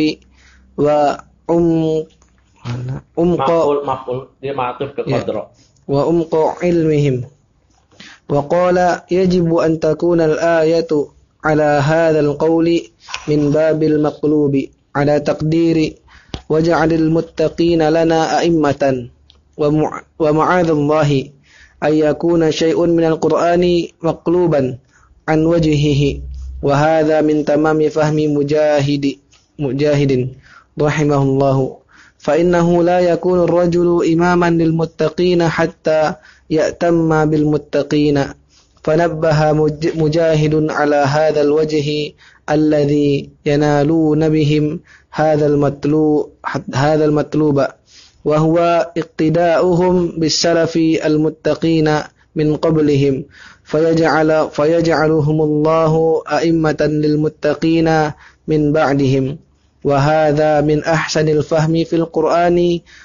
وعمق علمهم وقال يجب أن تكون الآية على هذا القول من باب المقلوب على تقدير وجعل المتقين لنا أئمة ومعاذ الله أن يكون شيء من القرآن مقلوبا عن وجهه وهذا من تمام فهم مجاهد رحمه الله فإنه لا يكون الرجل إماما للمتقين حتى يأتم بالمتقين فنبه مجاهد على هذا الوجه الذي ينالون بهم هذا المطلوب وهو اقتداؤهم بالسلف المتقين من قبلهم فيجعلهم الله أئمة للمتقين من بعدهم وهذا من أحسن الفهم في القرآن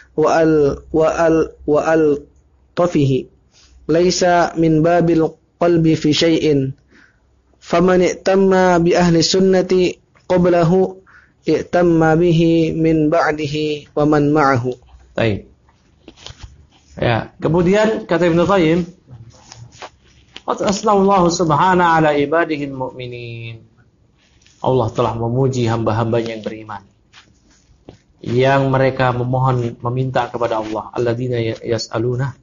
وألطفه ليس من باب القلب في شيء فمن ائتم بأهل السنة قبله ائتم به من بعده ومن معه. Baik. Ya, kemudian kata Ibnu Qayyim, qad asnallahu subhanahu ala ibadihil mu'minin. Allah telah memuji hamba-hambanya yang beriman, yang mereka meminta kepada Allah, alladzina yas'aluna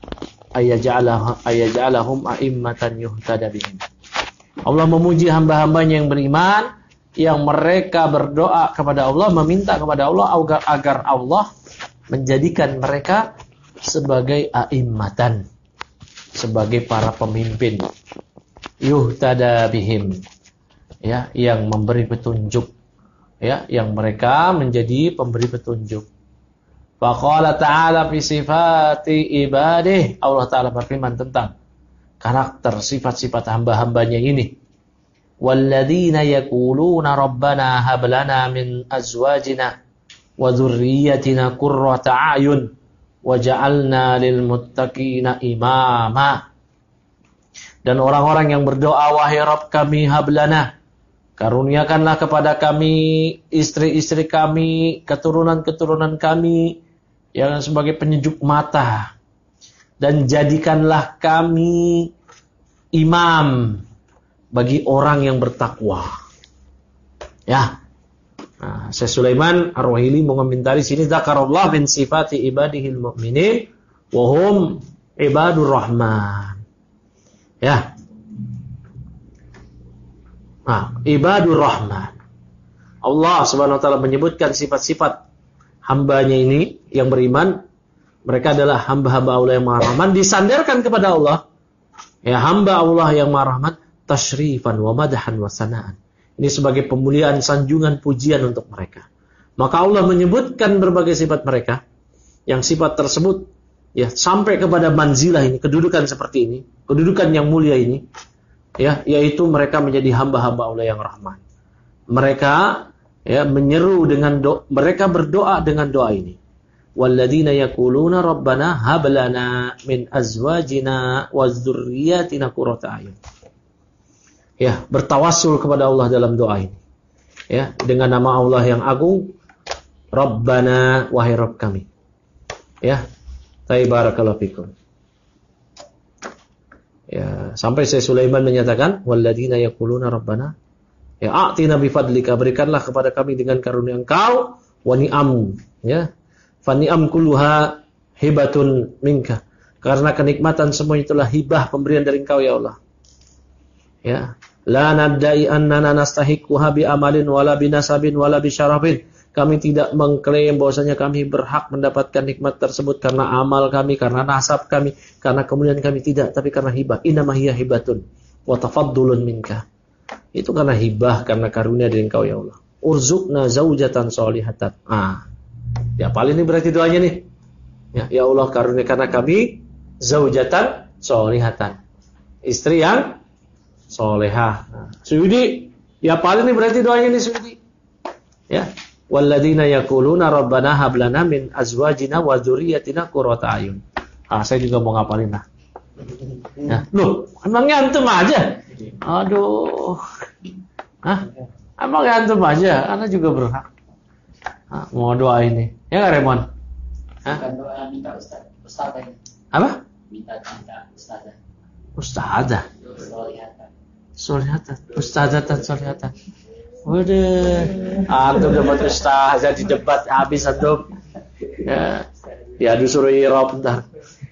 ayaj'alahum a'immatan yuhtada bihim. Allah memuji hamba-hambanya yang beriman, yang mereka berdoa kepada Allah, meminta kepada Allah agar Allah menjadikan mereka sebagai a'immatan, sebagai para pemimpin, yuhtada bihim, ya, yang memberi petunjuk, ya, yang mereka menjadi pemberi petunjuk. Faqala ta'ala fi sifati ibadih, Allah Ta'ala berfirman tentang karakter sifat-sifat hamba-hambanya ini. Walladzina yaquluna rabbana hab lana min azwajina wa dzurriyyatina qurrata a'yun waj'alna lil muttaqina imama. Dan orang-orang yang berdoa, wahai Rabb kami, hablana, karuniakanlah kepada kami istri-istri kami, keturunan-keturunan kami yang sebagai penyejuk mata, dan jadikanlah kami imam bagi orang yang bertakwa. Ya. Nah, Syekh Sulaiman Ar-Ruhaili mengomentari sini, zakarallah min sifati ibadihil mu'minin wa hum ibadur rahman. Ya. Nah, ibadur rahman. Allah Subhanahu wa taala menyebutkan sifat-sifat hambanya ini yang beriman. Mereka adalah hamba-hamba Allah yang Maha Rahman, disandarkan kepada Allah. Ya, hamba Allah yang Maha Rahman, tasyrifan wa madahan wa sanaan. Ini sebagai pemuliaan, sanjungan, pujian untuk mereka. Maka Allah menyebutkan berbagai sifat mereka, yang sifat tersebut ya sampai kepada manzilah ini, kedudukan seperti ini, kedudukan yang mulia ini, ya, yaitu mereka menjadi hamba-hamba Allah yang Rahman. Mereka ya menyeru dengan mereka berdoa dengan doa ini. Walladzina yaquluna rabbana hab lana min azwajina wa dzurriyyatina qurrata a'yun. Ya, bertawassul kepada Allah dalam doa ini. Ya, dengan nama Allah yang agung, Rabbana, wahai Rabb kami. Ya. Barakallahu fikum. Ya, sampai Syekh Sulaiman menyatakan walladzina yaquluna rabbana ya a'tina bi fadlika, berikanlah kepada kami dengan karunia Engkau, wa ni'am, ya. Fa ni'am kulluha hibatun minka. Karena kenikmatan semua itulah hibah, pemberian dari Engkau ya Allah. Ya. La nadai annana nastahiquha bi amalin wala bi nasabin wala bi syarafin. Kami tidak mengklaim bahwasanya kami berhak mendapatkan nikmat tersebut karena amal kami, karena nasab kami, karena kemudian kami tidak, tapi karena hibah. Innama hiya hibatun wa tafaddulun minka. Itu karena hibah, karena karunia dari Engkau ya Allah. Urzuqna zaujatan sholihatan. Ya, paling ini berarti doanya nih. Ya Allah, karuniakanlah kami zaujatan sholihatan. Istri yang solehah. Suyudi, ya paling ini berarti doanya nih Suyudi. Ya. Walladzina yaquluna rabbana hab lana min azwajina wa dzurriyyatina qurrata ayun. Saya juga mau ngapalin lah. Ya, loh, emangnya antum aja? Aduh. Emangnya antum aja? Ana juga berhak. Mau doa ini. Ya enggak, Remon? Doa minta ustazah. Apa? Minta ustazah. Ustazah. Solihatan. Ustazatan solihatan. Waduh, antum dapat ustazah di debat habis antum. Ya disuruh irab ntar.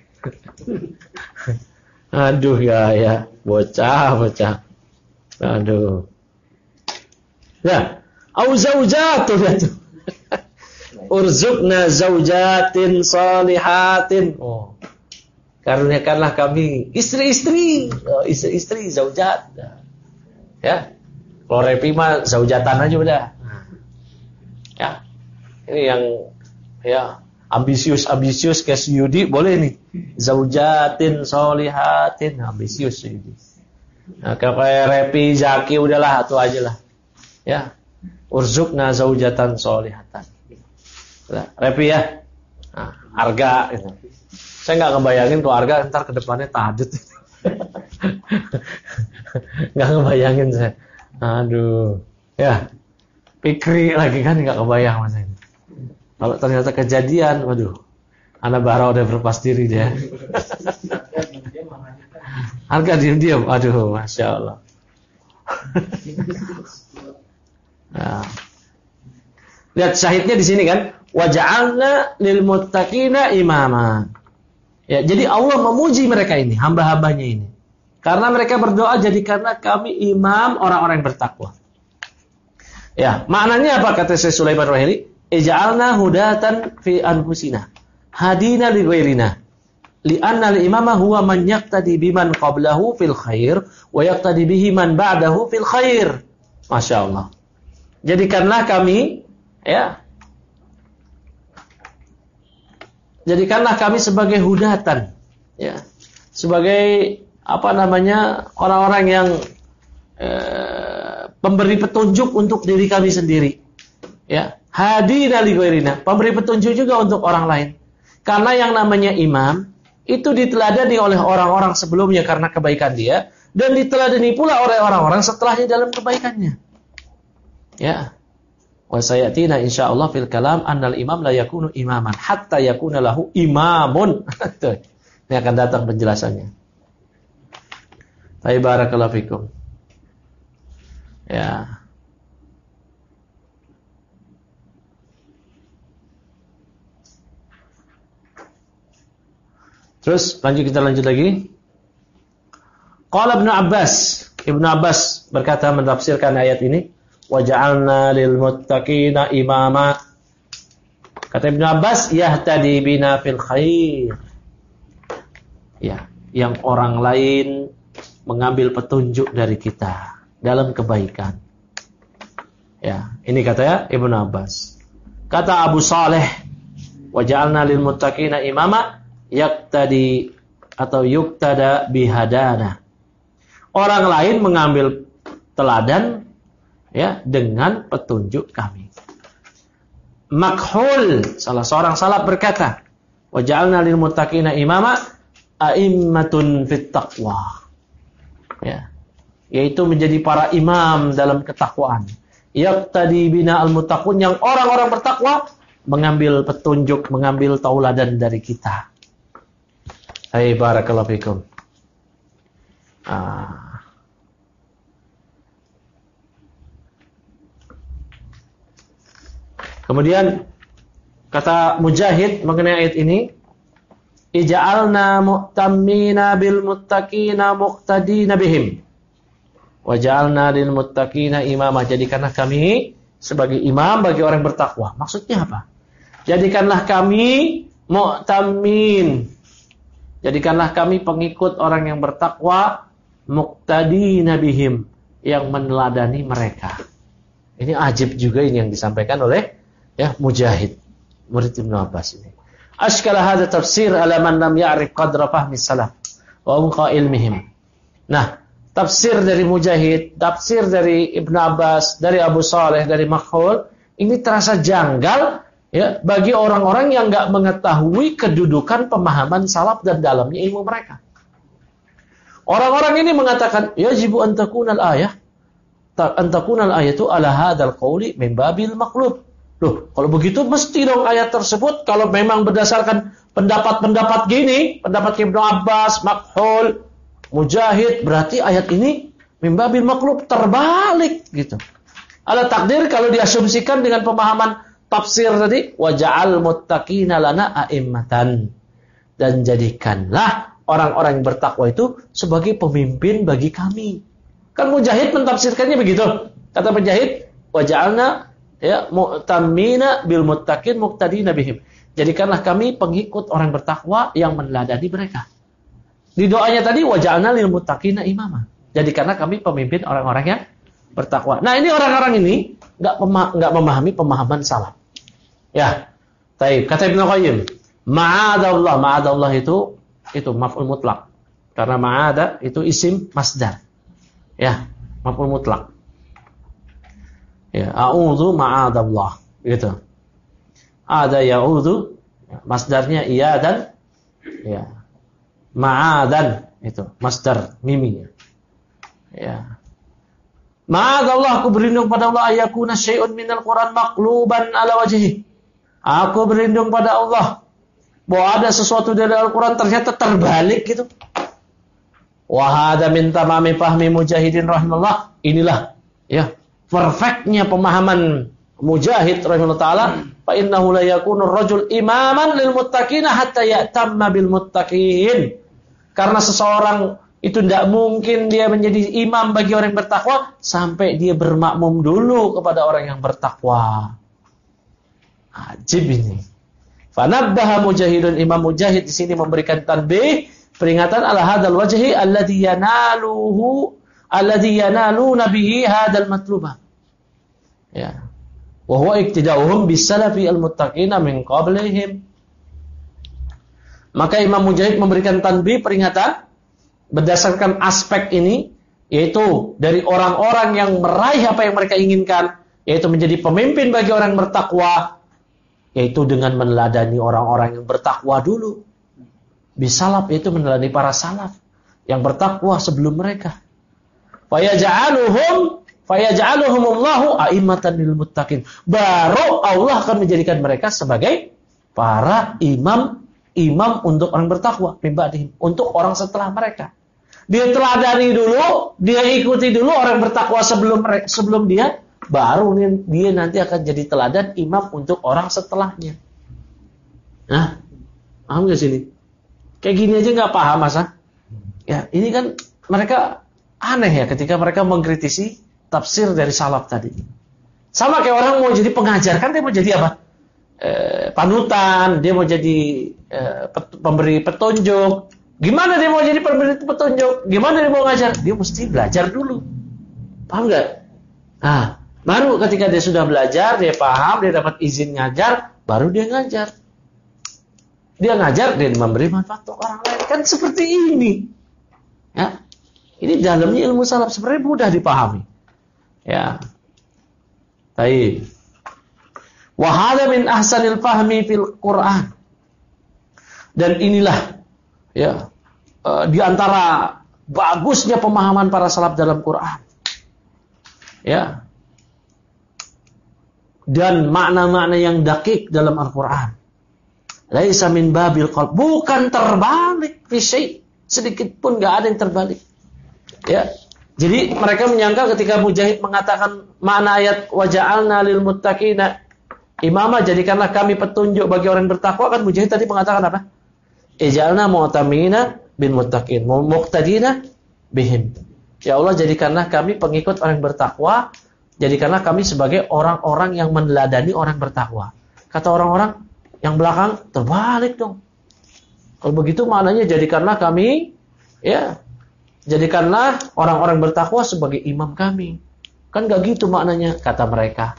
Aduh ya, bocah. Aduh. Ya, au zaujatun itu. Urzuqna zaujatin salihatin. Karuniakanlah kami istri-istri zaujat. Ya. Kalau repi mah zaujatan aja udah. Ya. Ini yang ya ambisius kayak Suyudi boleh nih. Zaujatin sholihatin, ambisius Suyudi. Nah, kalau repi Zaki udahlah, itu aja lah. Ya. Urzuqna zaujatan sholihatan. Nah, repi ya. Nah, Arga gitu. Saya enggak ngebayangin tuh Arga ntar ke depannya tahajud. Enggak ngebayangin saya. Aduh, ya, Fikri lagi kan nggak kebayang mas ini. Kalau ternyata kejadian, waduh, anak bara udah berlepas diri dia. Harga diam-diam, aduh, masya Allah. Nah. Lihat syahidnya di sini kan, waja'alna lil muttaqina imama. Ya, jadi Allah memuji mereka ini, hamba-hambanya ini. Karena mereka berdoa jadikanlah kami imam orang-orang yang bertakwa. Ya, maknanya apa kata Syekh Sulaiman Rohili? Ij'alna hudatan fi anfusina, hadina li ghairina. Li'anna al-imama huwa man yaqtadi biman qablahu fil khair wa yaqtadi bihi man ba'dahu fil khair. Masya Allah. Jadikanlah kami sebagai hudatan, ya. Sebagai orang-orang yang pemberi petunjuk untuk diri kami sendiri. Ya, hadina li ghairina, pemberi petunjuk juga untuk orang lain. Karena yang namanya imam itu diteladani oleh orang-orang sebelumnya karena kebaikan dia, dan diteladani pula oleh orang-orang setelahnya dalam kebaikannya. Ya. Wa sayatina insyaallah fil kalam annal imam la yakunu imaman hatta yakuna lahu imamun. Ini akan datang penjelasannya. Barakallahu fikum. Ya. Terus kita lanjut lagi. Qala Ibnu Abbas berkata menafsirkan ayat ini, wa ja'alna lil muttaqina imama. Kata Ibnu Abbas, yahtadi bina fil khair. Ya, yang orang lain mengambil petunjuk dari kita dalam kebaikan. Ya, ini kata Ibnu Abbas. Kata Abu Saleh, wa ja'alna lil muttaqina imama yaqtadi atau yuqtada bihadana. Orang lain mengambil teladan ya dengan petunjuk kami. Makhul, salah seorang salaf berkata, wa ja'alna lil muttaqina imama a'immatun fit taqwa. Ya, yaitu menjadi para imam dalam ketakwaan. Yaqtadi bina al-muttaqun, yang orang-orang bertakwa mengambil petunjuk, mengambil tauladan dari kita. Hai barakallahu fikum. Kemudian kata Mujahid mengenai ayat ini, ij'alna mu'tammina bil muttaqina muqtadina bihim wa ja'alna lil muttaqina imama. Jadikanlah kami sebagai imam bagi orang yang bertakwa. Maksudnya apa? Jadikanlah kami mu'tammin. Jadikanlah kami pengikut orang yang bertakwa, muqtadina bihim, yang meneladani mereka. Ini ajib juga ini yang disampaikan oleh Mujahid, murid Ibnu Abbas ini. Ashkala hadha tafsir ala man lam ya'rif qadra fahmi salaf wa umqa ilmihim. Nah, tafsir dari Mujahid, tafsir dari Ibnu Abbas, dari Abu Saleh, dari Makhul, ini terasa janggal bagi orang-orang yang enggak mengetahui kedudukan pemahaman salaf dan dalamnya ilmu mereka. Orang-orang ini mengatakan, yajibu an takunal ayatu ala hadzal qawli min babil maqlub. Loh, kalau begitu mesti dong ayat tersebut kalau memang berdasarkan pendapat-pendapat gini, pendapat Ibnu Abbas, Makhul, Mujahid, berarti ayat ini min babil maqlub, terbalik gitu. Ala takdir kalau diasumsikan dengan pemahaman tafsir tadi, waja'al muttaqina lana a'immatan, dan jadikanlah orang-orang yang bertakwa itu sebagai pemimpin bagi kami. Kan Mujahid mentafsirkannya begitu. Kata Mujahid, waja'alna mu'tammina bil muttaqin muqtadina bihim. Jadikanlah kami pengikut orang bertakwa yang meneladani mereka. Di doanya tadi waja'alna lil muttaqina imama. Jadikanlah kami pemimpin orang-orang yang bertakwa. Nah, ini orang-orang ini enggak memahami pemahaman salaf. Ya. Baik, kata Ibnu Qayyim, ma'adallah itu maf'ul mutlak. Karena ma'ada itu isim masdar. Ya, maf'ul mutlak. Ya, a'udzu ma'adallah gitu. Ada ya'udzu, masdarnya iyadan, ya. Ma'adan itu masdar mimi. Ya. Ma'adallah, aku berlindung pada Allah ayakuna syai'un minal Qur'an maqluban ala wajhi. Aku berlindung pada Allah bahwa ada sesuatu dari Al-Qur'an ternyata terbalik gitu. Wa hadza min tamami fahmi Mujahidin rahimahullah. Inilah perfectnya pemahaman Mujahid rahimahullah taala, fa innahu la yakunu ar-rajul imaman lil muttaqina hatta ya'tamma bil muttaqin. Karena seseorang itu tidak mungkin dia menjadi imam bagi orang yang bertakwa sampai dia bermakmum dulu kepada orang yang bertakwa. Ajib ini. Fa nabbaha Mujahidun, Imam Mujahid di sini memberikan tanbih, peringatan ala hadzal wajhi alladhi yanaluna bihi hadzal matluba. Ya. Wa huwa iktida'uhum bis-salafi al-muttaqina min qablihim. Maka Imam Mujahid memberikan tanbih, peringatan berdasarkan aspek ini, yaitu dari orang-orang yang meraih apa yang mereka inginkan, yaitu menjadi pemimpin bagi orang bertakwa, yaitu dengan meneladani orang-orang yang bertakwa dulu. Bisalaf, yaitu meneladani para salaf yang bertakwa sebelum mereka. Fayaj'aluhumullahu a'immatan lil muttaqin. Baru Allah akan menjadikan mereka sebagai para imam untuk orang bertakwa, untuk orang setelah mereka. Dia teladani dulu, dia ikuti dulu orang bertakwa sebelum dia, baru dia nanti akan jadi teladan imam untuk orang setelahnya. Nah, paham gak sini? Kayak gini aja nggak paham masa? Ya, ini kan mereka aneh ya ketika mereka mengkritisi tafsir dari salaf tadi. Sama kayak orang mau jadi pengajar, kan dia mau jadi apa? Panutan, dia mau jadi pemberi petunjuk. Gimana dia mau jadi pemberi petunjuk? Gimana dia mau ngajar? Dia mesti belajar dulu. Paham nggak? Nah, baru ketika dia sudah belajar, dia paham, dia dapat izin ngajar, baru dia ngajar. Dia ngajar, dia memberi manfaat untuk orang lain. Kan seperti ini. Ya. Ini dalamnya ilmu salaf sebenarnya mudah dipahami. Ya. Baik. Wa hadza min ahsanil fahmi fil Qur'an. Dan inilah di antara bagusnya pemahaman para salaf dalam Quran. Ya. dan makna-makna yang dakik dalam Al-Quran. Laisa min babil qalb, bukan terbalik fi syai', sedikit pun enggak ada yang terbalik. Ya. Jadi mereka menyangka ketika Mujahid mengatakan makna ayat waja'alna lil muttaqina imama, jadikanlah kami petunjuk bagi orang yang bertakwa, kan Mujahid tadi mengatakan apa? Ij'alna mu'tamina bin muttaqin, muqtadina bihim. Ya Allah, jadikanlah kami pengikut orang yang bertakwa, jadikanlah kami sebagai orang-orang yang meneladani orang bertakwa. Kata orang-orang yang belakang, terbalik dong. Kalau begitu maknanya jadikanlah kami, ya, jadikanlah orang-orang bertakwa sebagai imam kami. Kan gak gitu maknanya, kata mereka.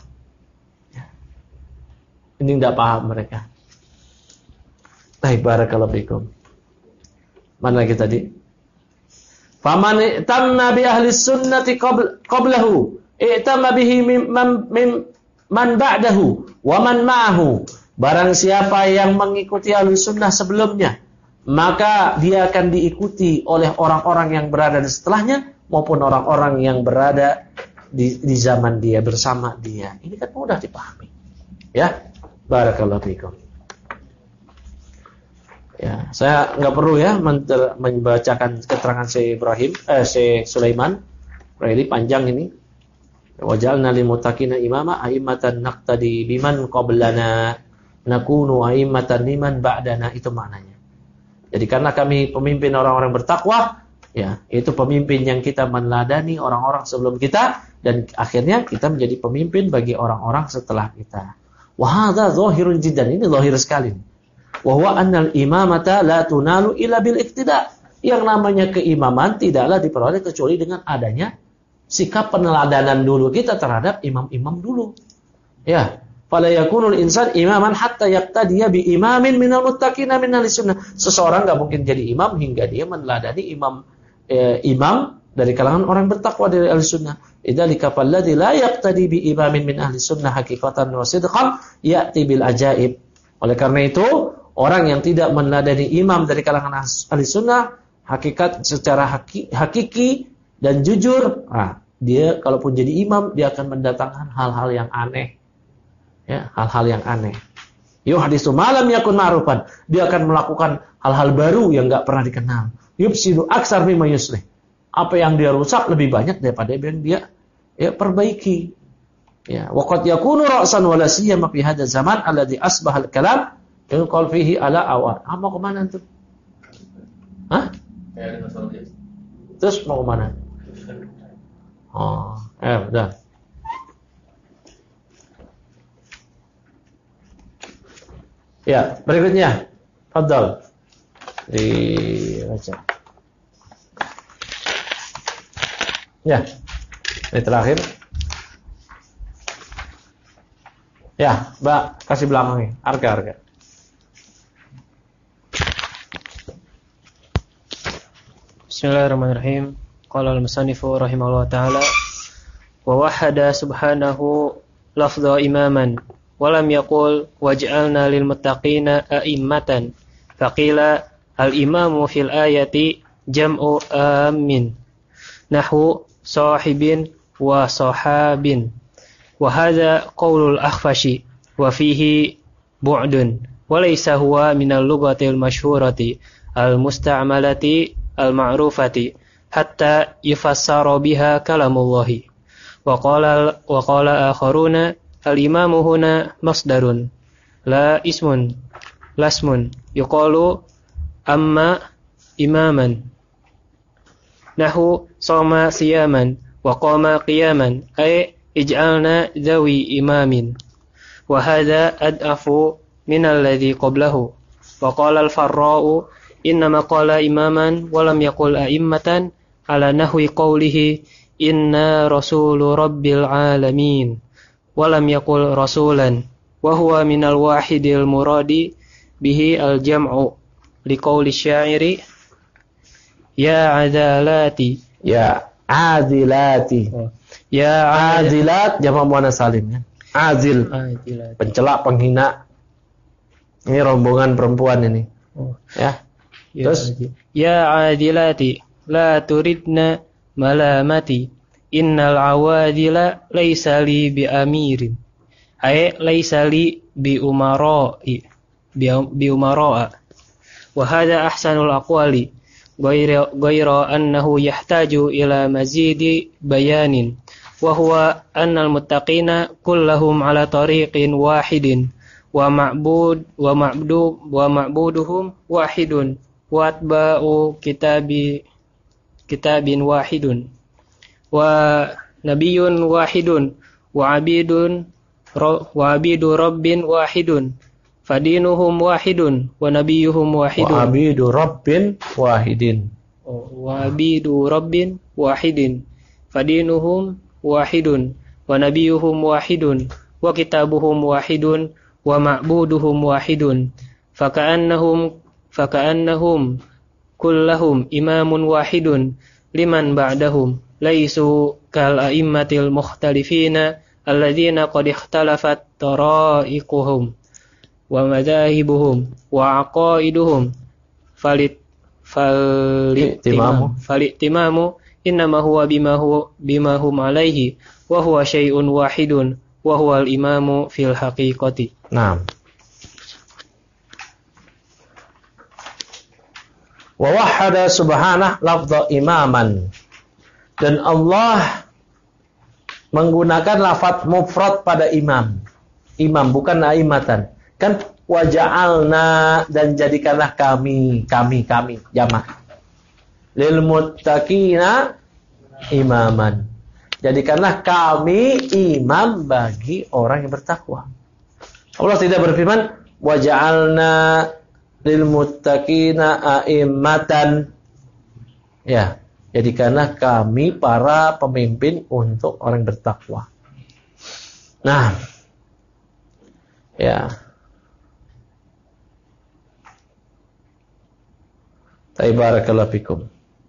Ini tidak paham mereka. Baik, barakallahu fikum. Mana lagi tadi? Faman tamma bi ahli sunnati qablahu i'tamma bihi man ba'dahu wa man ma'ahu. Barang siapa yang mengikuti ahli sunnah sebelumnya, maka dia akan diikuti oleh orang-orang yang berada di setelahnya maupun orang-orang yang berada di zaman dia, bersama dia. Ini kan mudah dipahami. Ya, barakallahu fikum. Ya, saya nggak perlu ya membacakan keterangan Syekh Sulaiman. Ini panjang ini. Wajalna lil muttaqina imama a'immatan naqtadi biman qablana nakunu a'immatan liman ba'dana, itu maknanya. Jadi karena kami pemimpin orang-orang bertakwa, ya, itu pemimpin yang kita meneladani orang-orang sebelum kita, dan akhirnya kita menjadi pemimpin bagi orang-orang setelah kita. Wa hadza zahirun jiddan, ini zahir sekali. Wa huwa annal imamata la tunalu illa bil iqtida. Yang namanya keimaman tidaklah diperoleh kecuali dengan adanya sikap peneladanan dulu kita terhadap imam-imam dulu. Ya, fala yakunul insan imaman hatta yaqtadiya bi imamin minal muttaqina minal sunnah. Seseorang enggak mungkin jadi imam hingga dia meneladani imam dari kalangan orang bertakwa dari ahli sunnah. Idzalika falladzi la yaqtadi bi imamin min ahli sunnah haqiqatan wa sidqan ya'ti bil ajaib. Oleh karena itu, orang yang tidak meneladani imam dari kalangan ahli sunnah hakikat secara hakiki dan jujur, dia kalaupun jadi imam dia akan mendatangkan hal-hal yang aneh. Ya, hal-hal yang aneh. Yuhadisu malam yakun ma'rufan. Dia akan melakukan hal-hal baru yang enggak pernah dikenal. Yufsidu aksar mimma yuslih. Apa yang dia rusak lebih banyak daripada yang dia perbaiki. Ya, waqad yakunu ra'san wala siyama fi hadzal zaman alladhi asbaha al-kalam yunqal fihi ala awar. Mau ke mana antum? Hah? Terus mau ke mana? Oh, udah. Ya, berikutnya. Fadhal. Dibaca. Ya. Ini terakhir. Ya, Mbak, kasih belakangnya. Harga. Bismillahirrahmanirrahim. Qala al-musannifu rahimahullah ta'ala wa wahada subhanahu lafdha imaman wa lam yaqul waj'alna lil muttaqina a'immatan faqila al-imamu fil ayati jam'u amin nahu sahibin wa sahabin wa hadha qaulul akhfashi wa fihi bu'dun wa laysa huwa minal lughatil masyhurati al-musta'malati al-ma'rufati hatta yufassara biha kalamullahi wa qala akharuna al-imamu huna masdarun la ismun lasmun yuqalu amma imaman nahu soma siyaman wa qama qiyaman ay ij'alna dhawi imamin wa hadha ad'afu min alladhi qablahu wa qala al-farra'u innama qala imaman wa lam yaqul a'immatan ala nahwi qawlihi inna rasulu rabbil alamin wa lam yaqul rasulan wa huwa minal wahidil muradi bihi al jam'u liqawli syairi ya adalati ya adilati ya adilat jamak muannas salim ya. Azil pencela penghina, ini rombongan perempuan ini. Ya terus ya adilati la turidna malamati innal awadila laysa li bi amirin ay laisa li bi umara'i bi umara'a wa hadha ahsanul aqwali ghayra annahu yahtaju ila mazidi bayanin wa huwa annal muttaqina kullahum ala tariqin wahidin wa ma'buduhum wahidun wa atba'u kitabin wahidun wa nabiyyun wahidun wa abidu rabbin wahidun fadinuhum wahidun wa nabiyyuhum wahidun wa abidu rabbin wahidin wa abidu rabbin wahidin fadinuhum wahidun wa nabiyyuhum wahidun wa kitabuhum wahidun wa ma'buduhum wahidun faka'annahum kullahum imamun wahidun liman ba'dahum laisu kal a'immatil mukhtalifina alladzina qad ikhtalafat tara'iquhum wa madzahibuhum wa aqaiduhum falitimamu innama huwa bima hum alaihi wa huwa syai'un wahidun wa huwa al-imamu fil haqiqati. Naam. Wa wahhada subhanahu lafdha imaman. Dan Allah menggunakan lafaz mufrad pada imam. Imam bukan aimatan. Kan waja'alna dan jadikanlah kami jamak. Lil muttaqina imaman. Jadikanlah kami imam bagi orang yang bertakwa. Allah tidak berfirman waja'alna lil muttaqina a'immatan. Ya, jadikanlah kami para pemimpin untuk orang bertakwa. Nah, ya. Barakallahu fikum.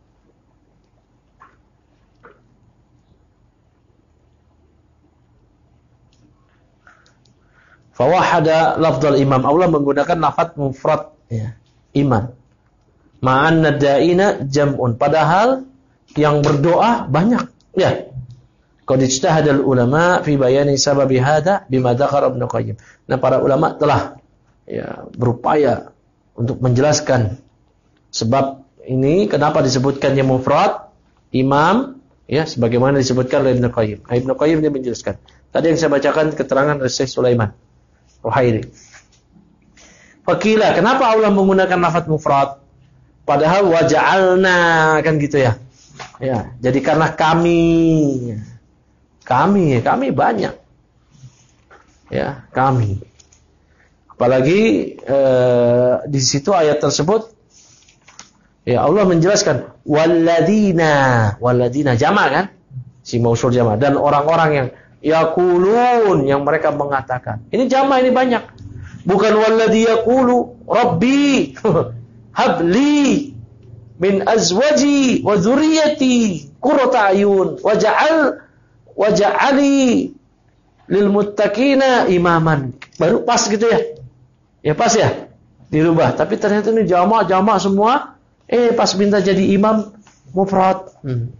Fawahada lafdzal imam. Allah menggunakan lafaz mufrad ya, imam. Ma'anna da'ina jam'un. Padahal yang berdoa banyak. Ya. Qad ijtahadal ulama fi bayani sababi hada bima dzakara Ibnu Qayyim. Nah, para ulama telah ya berupaya untuk menjelaskan sebab ini kenapa disebutkannya mufrad imam ya sebagaimana disebutkan oleh Ibnu Qayyim. Ibnu Qayyim dia menjelaskan. Tadi yang saya bacakan keterangan dari Syekh Sulaiman Ruhaili. Fakila, kenapa Allah menggunakan lafaz mufrad? Padahal waja'alna kan gitu ya. Ya, jadikanlah kami. Kami banyak. Ya, kami. Apalagi di situ ayat tersebut ya Allah menjelaskan walladzina jamak kan? Si mausul jamak dan orang-orang yang yaqulun yang mereka mengatakan. Ini jamak ini banyak. Bukan walladzi yaqulu rabbi habli min azwaji wa dzurriyyati qurrata ayun waj'ali lil muttaqina imaman. Baru pas gitu ya. Ya pas ya. Dirubah. Tapi ternyata ini jamak semua. Pas minta jadi imam mufrad.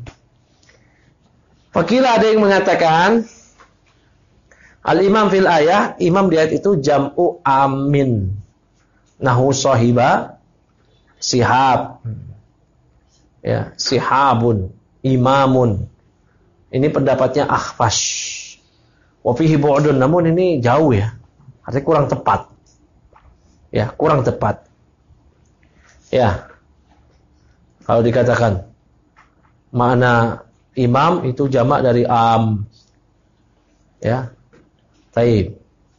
Fakila ada yang mengatakan al-imam fil ayah, imam di ayat itu jam'u amin. Nahu sahiba sihab. Ya, sihabun, imamun. Ini pendapatnya Akhfash. Wa fihi bu'dun, namun ini jauh ya. Artinya kurang tepat. Ya, kurang tepat. Ya. Kalau dikatakan makna imam itu jamak dari am. Ya. Taib.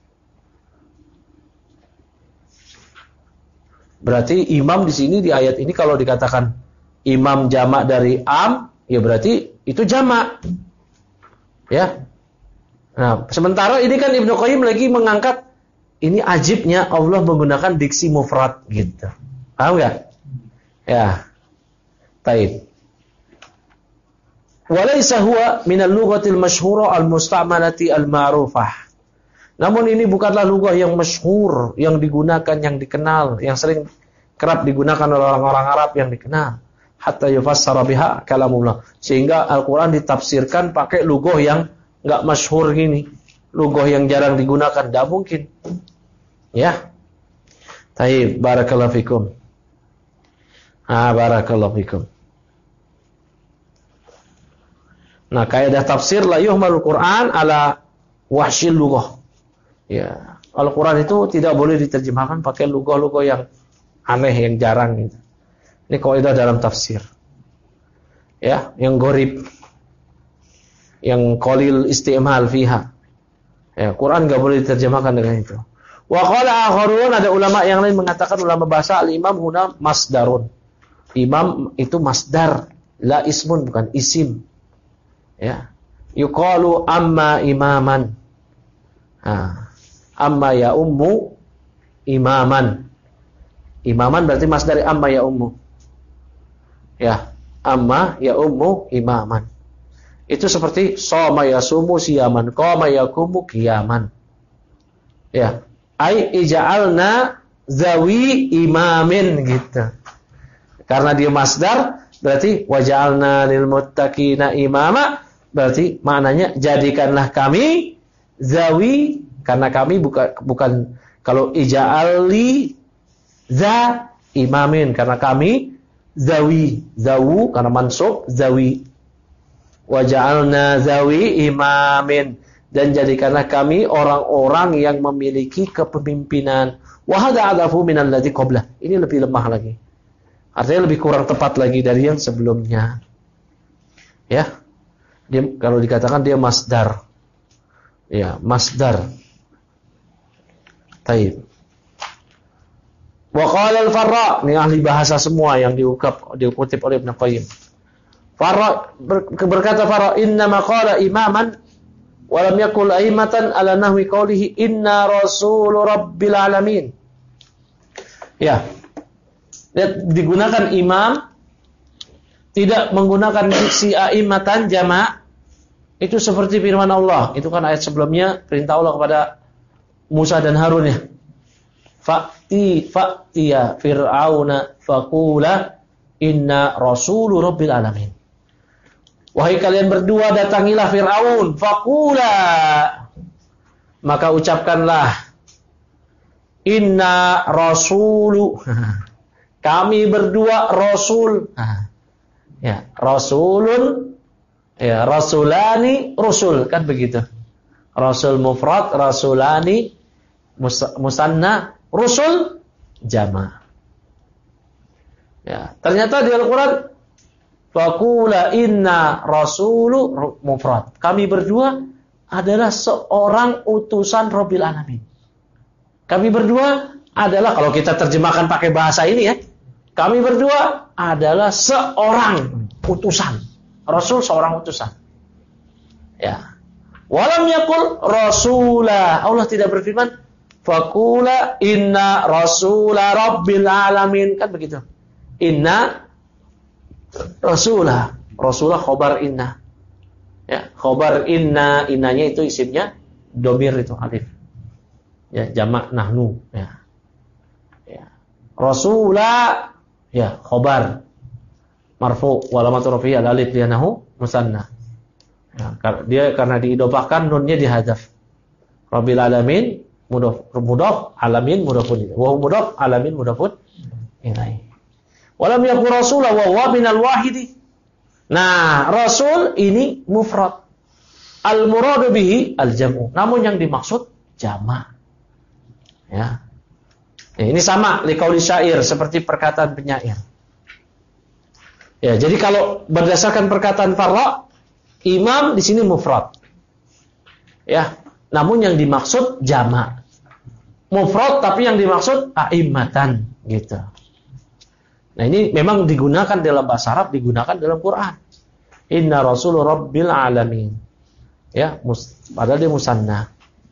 Berarti imam di sini di ayat ini kalau dikatakan imam jamak dari am, ya berarti itu jamak. Ya. Nah, sementara ini kan Ibnu Qayyim lagi mengangkat ini ajibnya Allah menggunakan diksi mufrad gitu. Paham enggak? Ya. Taib. Walaysa huwa min al-lughatil masyhura al-musta'malati al-ma'rufah. Namun ini bukanlah lugah yang masyhur, yang digunakan, yang dikenal, yang sering kerap digunakan oleh orang-orang Arab yang dikenal. Hatta yufassara biha kalamullah. Sehingga Al-Qur'an ditafsirkan pakai lugah yang enggak masyhur gini. lughah yang jarang digunakan, tidak mungkin. Ya. Baik, barakallahu fikum. Barakallahu fikum. Nah, kaidah tafsir la yuhmalul Quran ala wahsyil lughah. Ya, Al-Quran itu tidak boleh diterjemahkan pakai lughah-lughah yang aneh, yang jarang gitu. Ini kaidah dalam tafsir. Ya, yang gharib, yang qalil isti'mal fiha. Ya, Quran enggak boleh diterjemahkan dengan itu. Wa qala akharun, ada ulama yang lain mengatakan, ulama bahasa, al-imam huna masdarun. Imam itu masdar, la ismun, bukan isim. Ya. Yuqalu amma imaman. Amma ya ummu imaman. Imaman berarti masdar amma ya ummu. Ya, amma ya ummu imaman. Itu seperti shoma yasumu siyaman, qama yaqumu qiyaman. Ya, ai ij'alna zawi imamin gitu. Karena dia masdar berarti waja'alna lil muttaqina imama, berarti maknanya jadikanlah kami zawi, karena kami bukan kalau ija'ali za imamin, karena kami zawi, zawu karena mansub, zawi. Waja'alna zawi imamin, dan jadikanlah kami orang-orang yang memiliki kepemimpinan. Wa hadza adafu min alladzi qablah. Ini lebih lemah lagi. Artinya lebih kurang tepat lagi dari yang sebelumnya. Ya. Dia, kalau dikatakan dia masdar. Ya, masdar. Taib. Wa qala al-Farra, ini ahli bahasa semua yang dikutip oleh Ibnu Qayyim. Farra berkata, Farra inna ma qala imaman wa lam yakul aimatan ala nahwi qawlihi inna rasul rabbil alamin. Ya. Digunakan imam, tidak menggunakan diksi aimatan jama'. Itu seperti firman Allah. Itu kan ayat sebelumnya, perintah Allah kepada Musa dan Harun ya. Fa'tiya fir'auna faqula inna rasulu rabbil alamin. Wahai kalian berdua, datangilah Fir'aun, faqula, maka ucapkanlah inna rasulu, kami berdua rasul. Ya, rasulun, ya, rasulani, rusul, kan begitu. Rasul mufrad, rasulani musanna, rusul jama'. Ya, ternyata di Al-Qur'an faqula inna rasulu mufrad. Kami berdua adalah seorang utusan Rabbil alamin. Kami berdua adalah, kalau kita terjemahkan pakai bahasa ini ya, kami berdua adalah seorang utusan. Rasul seorang utusan. Ya. Walam yakul rasula. Allah tidak berfirman faqula inna rasula rabbil alamin, kan begitu. Inna rasulah. Rasulah khobar inna. Ya, khobar inna, innanya itu isimnya domir itu alif. Ya, jamak nahnu, ya. Ya. Rasulah, ya, khobar marfu wa alamatu rafi'i alif lianahu musanna. Ya, dia karena diidofahkan nunnya dihadzaf. Rabbil alamin mudhaf alamin mudhafun. Wa mudhaf alamin mudhafun ilaih. Walam yakun rasulah wa huwa minal wahidi. Nah, rasul ini mufrad. Al muradu bihi al jam'u. Namun yang dimaksud jama'. Ya. Ini sama liqauli syair, seperti perkataan penyair. Ya, jadi kalau berdasarkan perkataan Farra, imam di sini mufrad. Ya, namun yang dimaksud jama'. Mufrad tapi yang dimaksud a'immatan gitu. Nah, ini memang digunakan dalam bahasa Arab, digunakan dalam Quran. Inna rasul rabbil alamin. Ya, padahal dia musanna.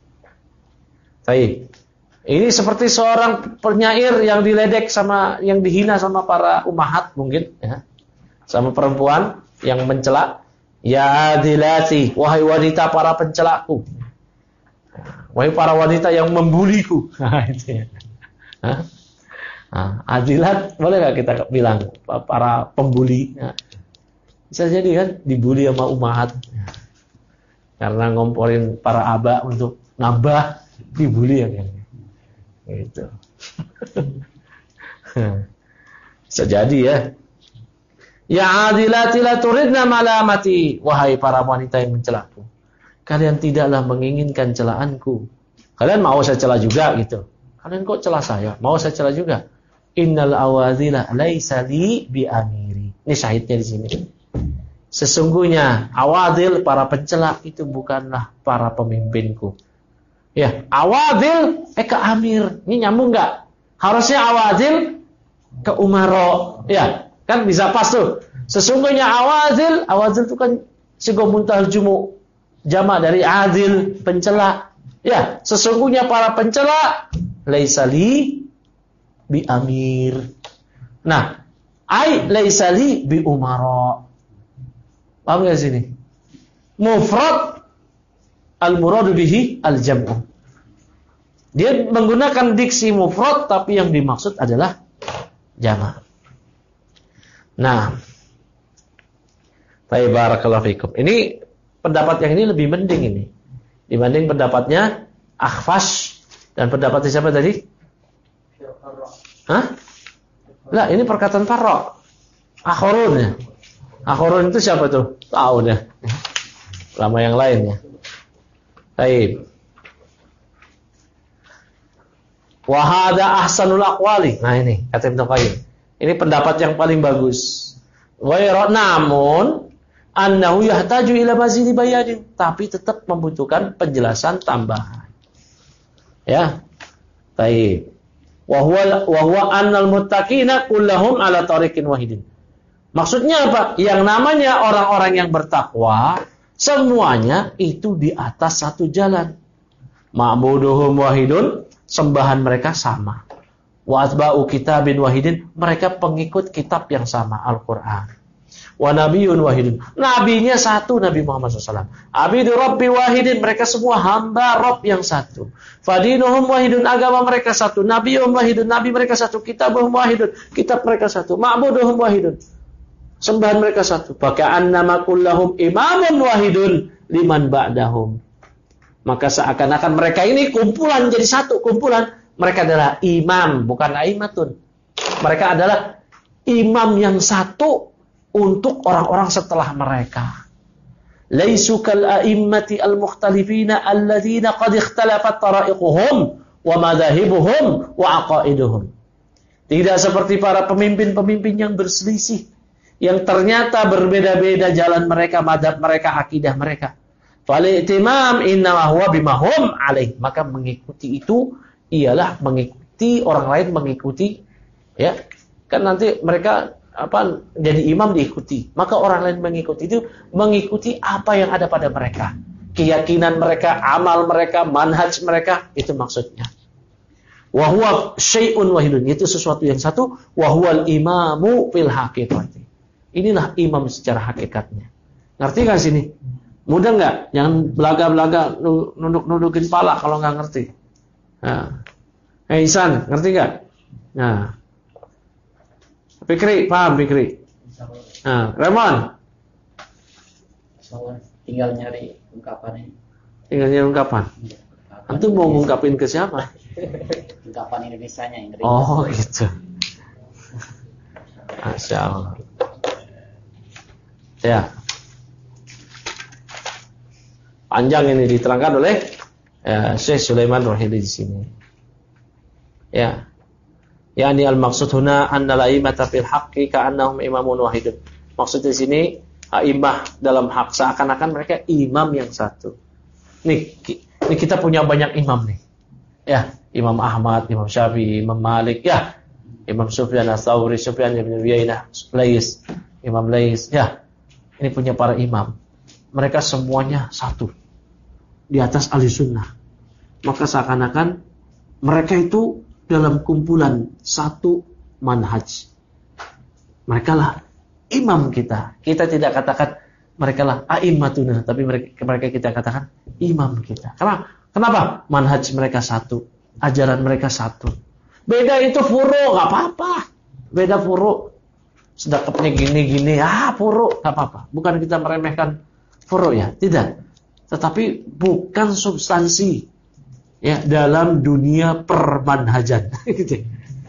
Baik. Ini seperti seorang penyair yang diledek sama, yang dihina sama para ummahat mungkin ya. Sama perempuan yang mencela, ya adilati, wahai wanita para pencelaku. Wahai para wanita yang membuliku. Itu ya. Adilat boleh nggak kita bilang para pembuli? Bisa jadi kan dibuli sama ummahat. karena ngomporin para aba untuk nambah dibully ya kan. Gitu. Bisa jadi ya. Ya adilati la turidna malamati, wahai para wanita yang mencelaku, kalian tidaklah menginginkan celaanku. Kalian mau saya cela juga gitu. Kalian kok cela saya? Mau saya cela juga? Innal awadila laisa li bi amiri. Ini syahidnya di sini. Sesungguhnya awadil, para pencela itu bukanlah para pemimpinku. Ya, awadil ke amir. Ini nyambung enggak? Harusnya awadil ke umaro. Ya, kan bisa pas tuh. Sesungguhnya awadil itu kan sigomuntal jumu, jamak dari adil, pencela. Ya, sesungguhnya para pencela laisa li bi amir. Nah, ai laisa li bi umaro. Paham enggak sini? Mufrad al-muradu bihi al-jam'u. Dia menggunakan diksi mufrad tapi yang dimaksud adalah jamak. Nah, baik, barakallahu fikum. Ini pendapat yang ini lebih mending ini dibanding pendapatnya Akhfash dan pendapatnya siapa tadi? Hah? Lah, ini perkataan Farra. Akhorun ya. Akhorun itu siapa tuh? Tahu dah. Lama yang lainnya. Baik. Wa hadza ahsanul aqwali. Nah ini kata Ibnu Qayyim. Ini pendapat yang paling bagus. Wa namun annahu yahtaju ila mazidi bayanin, tapi tetap membutuhkan penjelasan tambahan. Ya. Baik. Wa huwa annal muttaqina kullahum ala tariqin wahidin. Maksudnya apa? Yang namanya orang-orang yang bertakwa semuanya itu di atas satu jalan. Ma'buduhum wahidun, sembahan mereka sama. Wa atba'u kitabin wahidin, mereka pengikut kitab yang sama, Al-Qur'an. Wa nabiyyun wahidun, nabinya satu, Nabi Muhammad SAW. Abidu rabbi wahidin, mereka semua hamba Rabb yang satu. Fadinuhum wahidun, agama mereka satu. Nabiyuhum wahidun, nabi mereka satu. Kitabuhum wahidun, kitab mereka satu. Ma'buduhum wahidun, sembahan mereka satu. Faka'annama kullahum imamun wahidun liman ba'dahum. Maka seakan-akan mereka ini kumpulan jadi satu kumpulan. Mereka adalah imam, bukan aimatun. Mereka adalah imam yang satu untuk orang-orang setelah mereka. Laisu kal a'immati al-mukhtalifina alladzina qad ikhtalafat tara'iquhum wa madhahibuhum wa aqaiduhum. Tidak seperti para pemimpin-pemimpin yang berselisih, yang ternyata berbeda-beda jalan mereka, madhab mereka, akidah mereka. Fal-i'timam innama huwa bima hum alaih. Maka mengikuti itu ialah mengikuti orang lain, mengikuti, ya. Kan nanti mereka jadi imam diikuti. Maka orang lain mengikuti itu mengikuti apa yang ada pada mereka. Keyakinan mereka, amal mereka, manhaj mereka, itu maksudnya. Wa huwa syai'un wahidun, itu sesuatu yang satu. Wa huwal imamu fil haqiqati. Inilah imam secara hakikatnya. Ngerti kan sini? Mudah enggak? Jangan belaga-belaga nunduk-nundukin pala kalau enggak ngerti. Nah. Ihsan, ngerti enggak? Nah. Fikri, paham Fikri? Nah, Ramon. Tinggal nyari ungkapannya. Tinggal nyari ungkapan. Antum mau ngungkapin ke siapa? Ungkapan Indonesianya. Oh, gitu. Masya Allah. Ya. Panjang ini diterangkan oleh Syekh Sulaiman Rohili di sini. Ya. Yani al-maqsud huna anna al-a'immata fil haqqi ka'annahum imamun wahidun. Maksud di sini a'immah dalam hak seakan-akan mereka imam yang satu. Nih kita punya banyak imam nih. Ya, Imam Ahmad, Imam Syafi'i, Imam Malik, ya. Imam Sufyan Ats-Tsauri, Sufyan bin Uyainah, Lais, Imam Lais, ya. Ini punya para imam. Mereka semuanya satu di atas ahli sunnah. Maka seakan-akan mereka itu dalam kumpulan satu manhaj. Mereka lah imam kita. Kita tidak katakan mereka lah a'immatuna, tapi mereka kita katakan imam kita. Kenapa? Manhaj mereka satu, ajaran mereka satu. Beda itu furu, nggak apa-apa. Beda furu. Sedekapnya gini-gini, furu, nggak apa-apa. Bukan kita meremehkan furu ya, tidak. tetapi bukan substansi ya dalam dunia permanhajan gitu.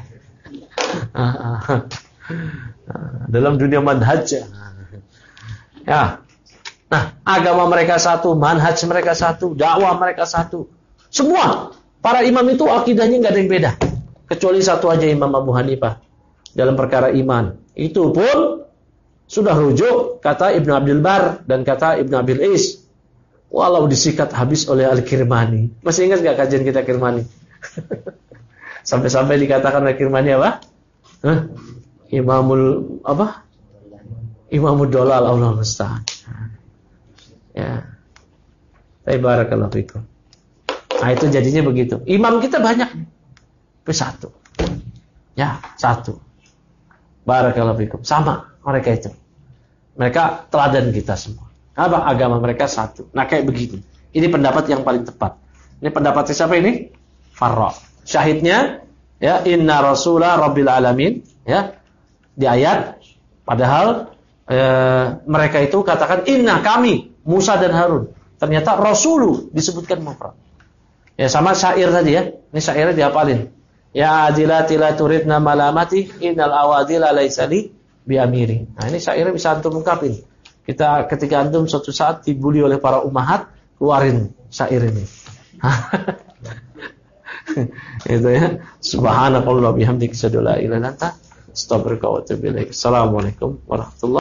Dalam dunia manhaj ya. Nah, agama mereka satu, manhaj mereka satu, dakwah mereka satu. Semua para imam itu akidahnya nggak ada yang beda. Kecuali satu aja, Imam Abu Hanifah dalam perkara iman. Itu pun sudah rujuk kata Ibnu Abdul Bar dan kata Ibnu Abil Is. Walau disikat habis oleh Al-Kirmani. Masih ingat nggak kajian kita Kirmani? Sampai-sampai dikatakan oleh Kirmani apa? Imamul apa? Imamul Dolal, Allah musta'an. Ya. Barakallahu fikum. Nah, itu jadinya begitu. Imam kita banyak. Tapi satu. Ya, satu. Barakallahu fikum. Sama mereka itu. Mereka teladan kita semua. Apa? Agama mereka satu. Nah, kayak begitu. Ini pendapat yang paling tepat. Ini pendapatnya siapa ini? Farra. Syahidnya ya, inna rasulah rabbil alamin, ya. Di ayat padahal mereka itu katakan inna kami Musa dan Harun. Ternyata rasulu disebutkan mufrad. Ya sama syair tadi ya. Ini syairnya dihafalin. Ya adilati la turidna malamati innal awadila laisali bi amiri. Nah, ini syairnya bisa antum ungkapin. Kita ketika antum suatu saat dibully oleh para ummahat, keluarin syair ini. Itu ya. Subhanakallah bihamdika asyhadu an la ilaha illa anta astaghfiruka wa atubu ilaik. Assalamualaikum warahmatullahi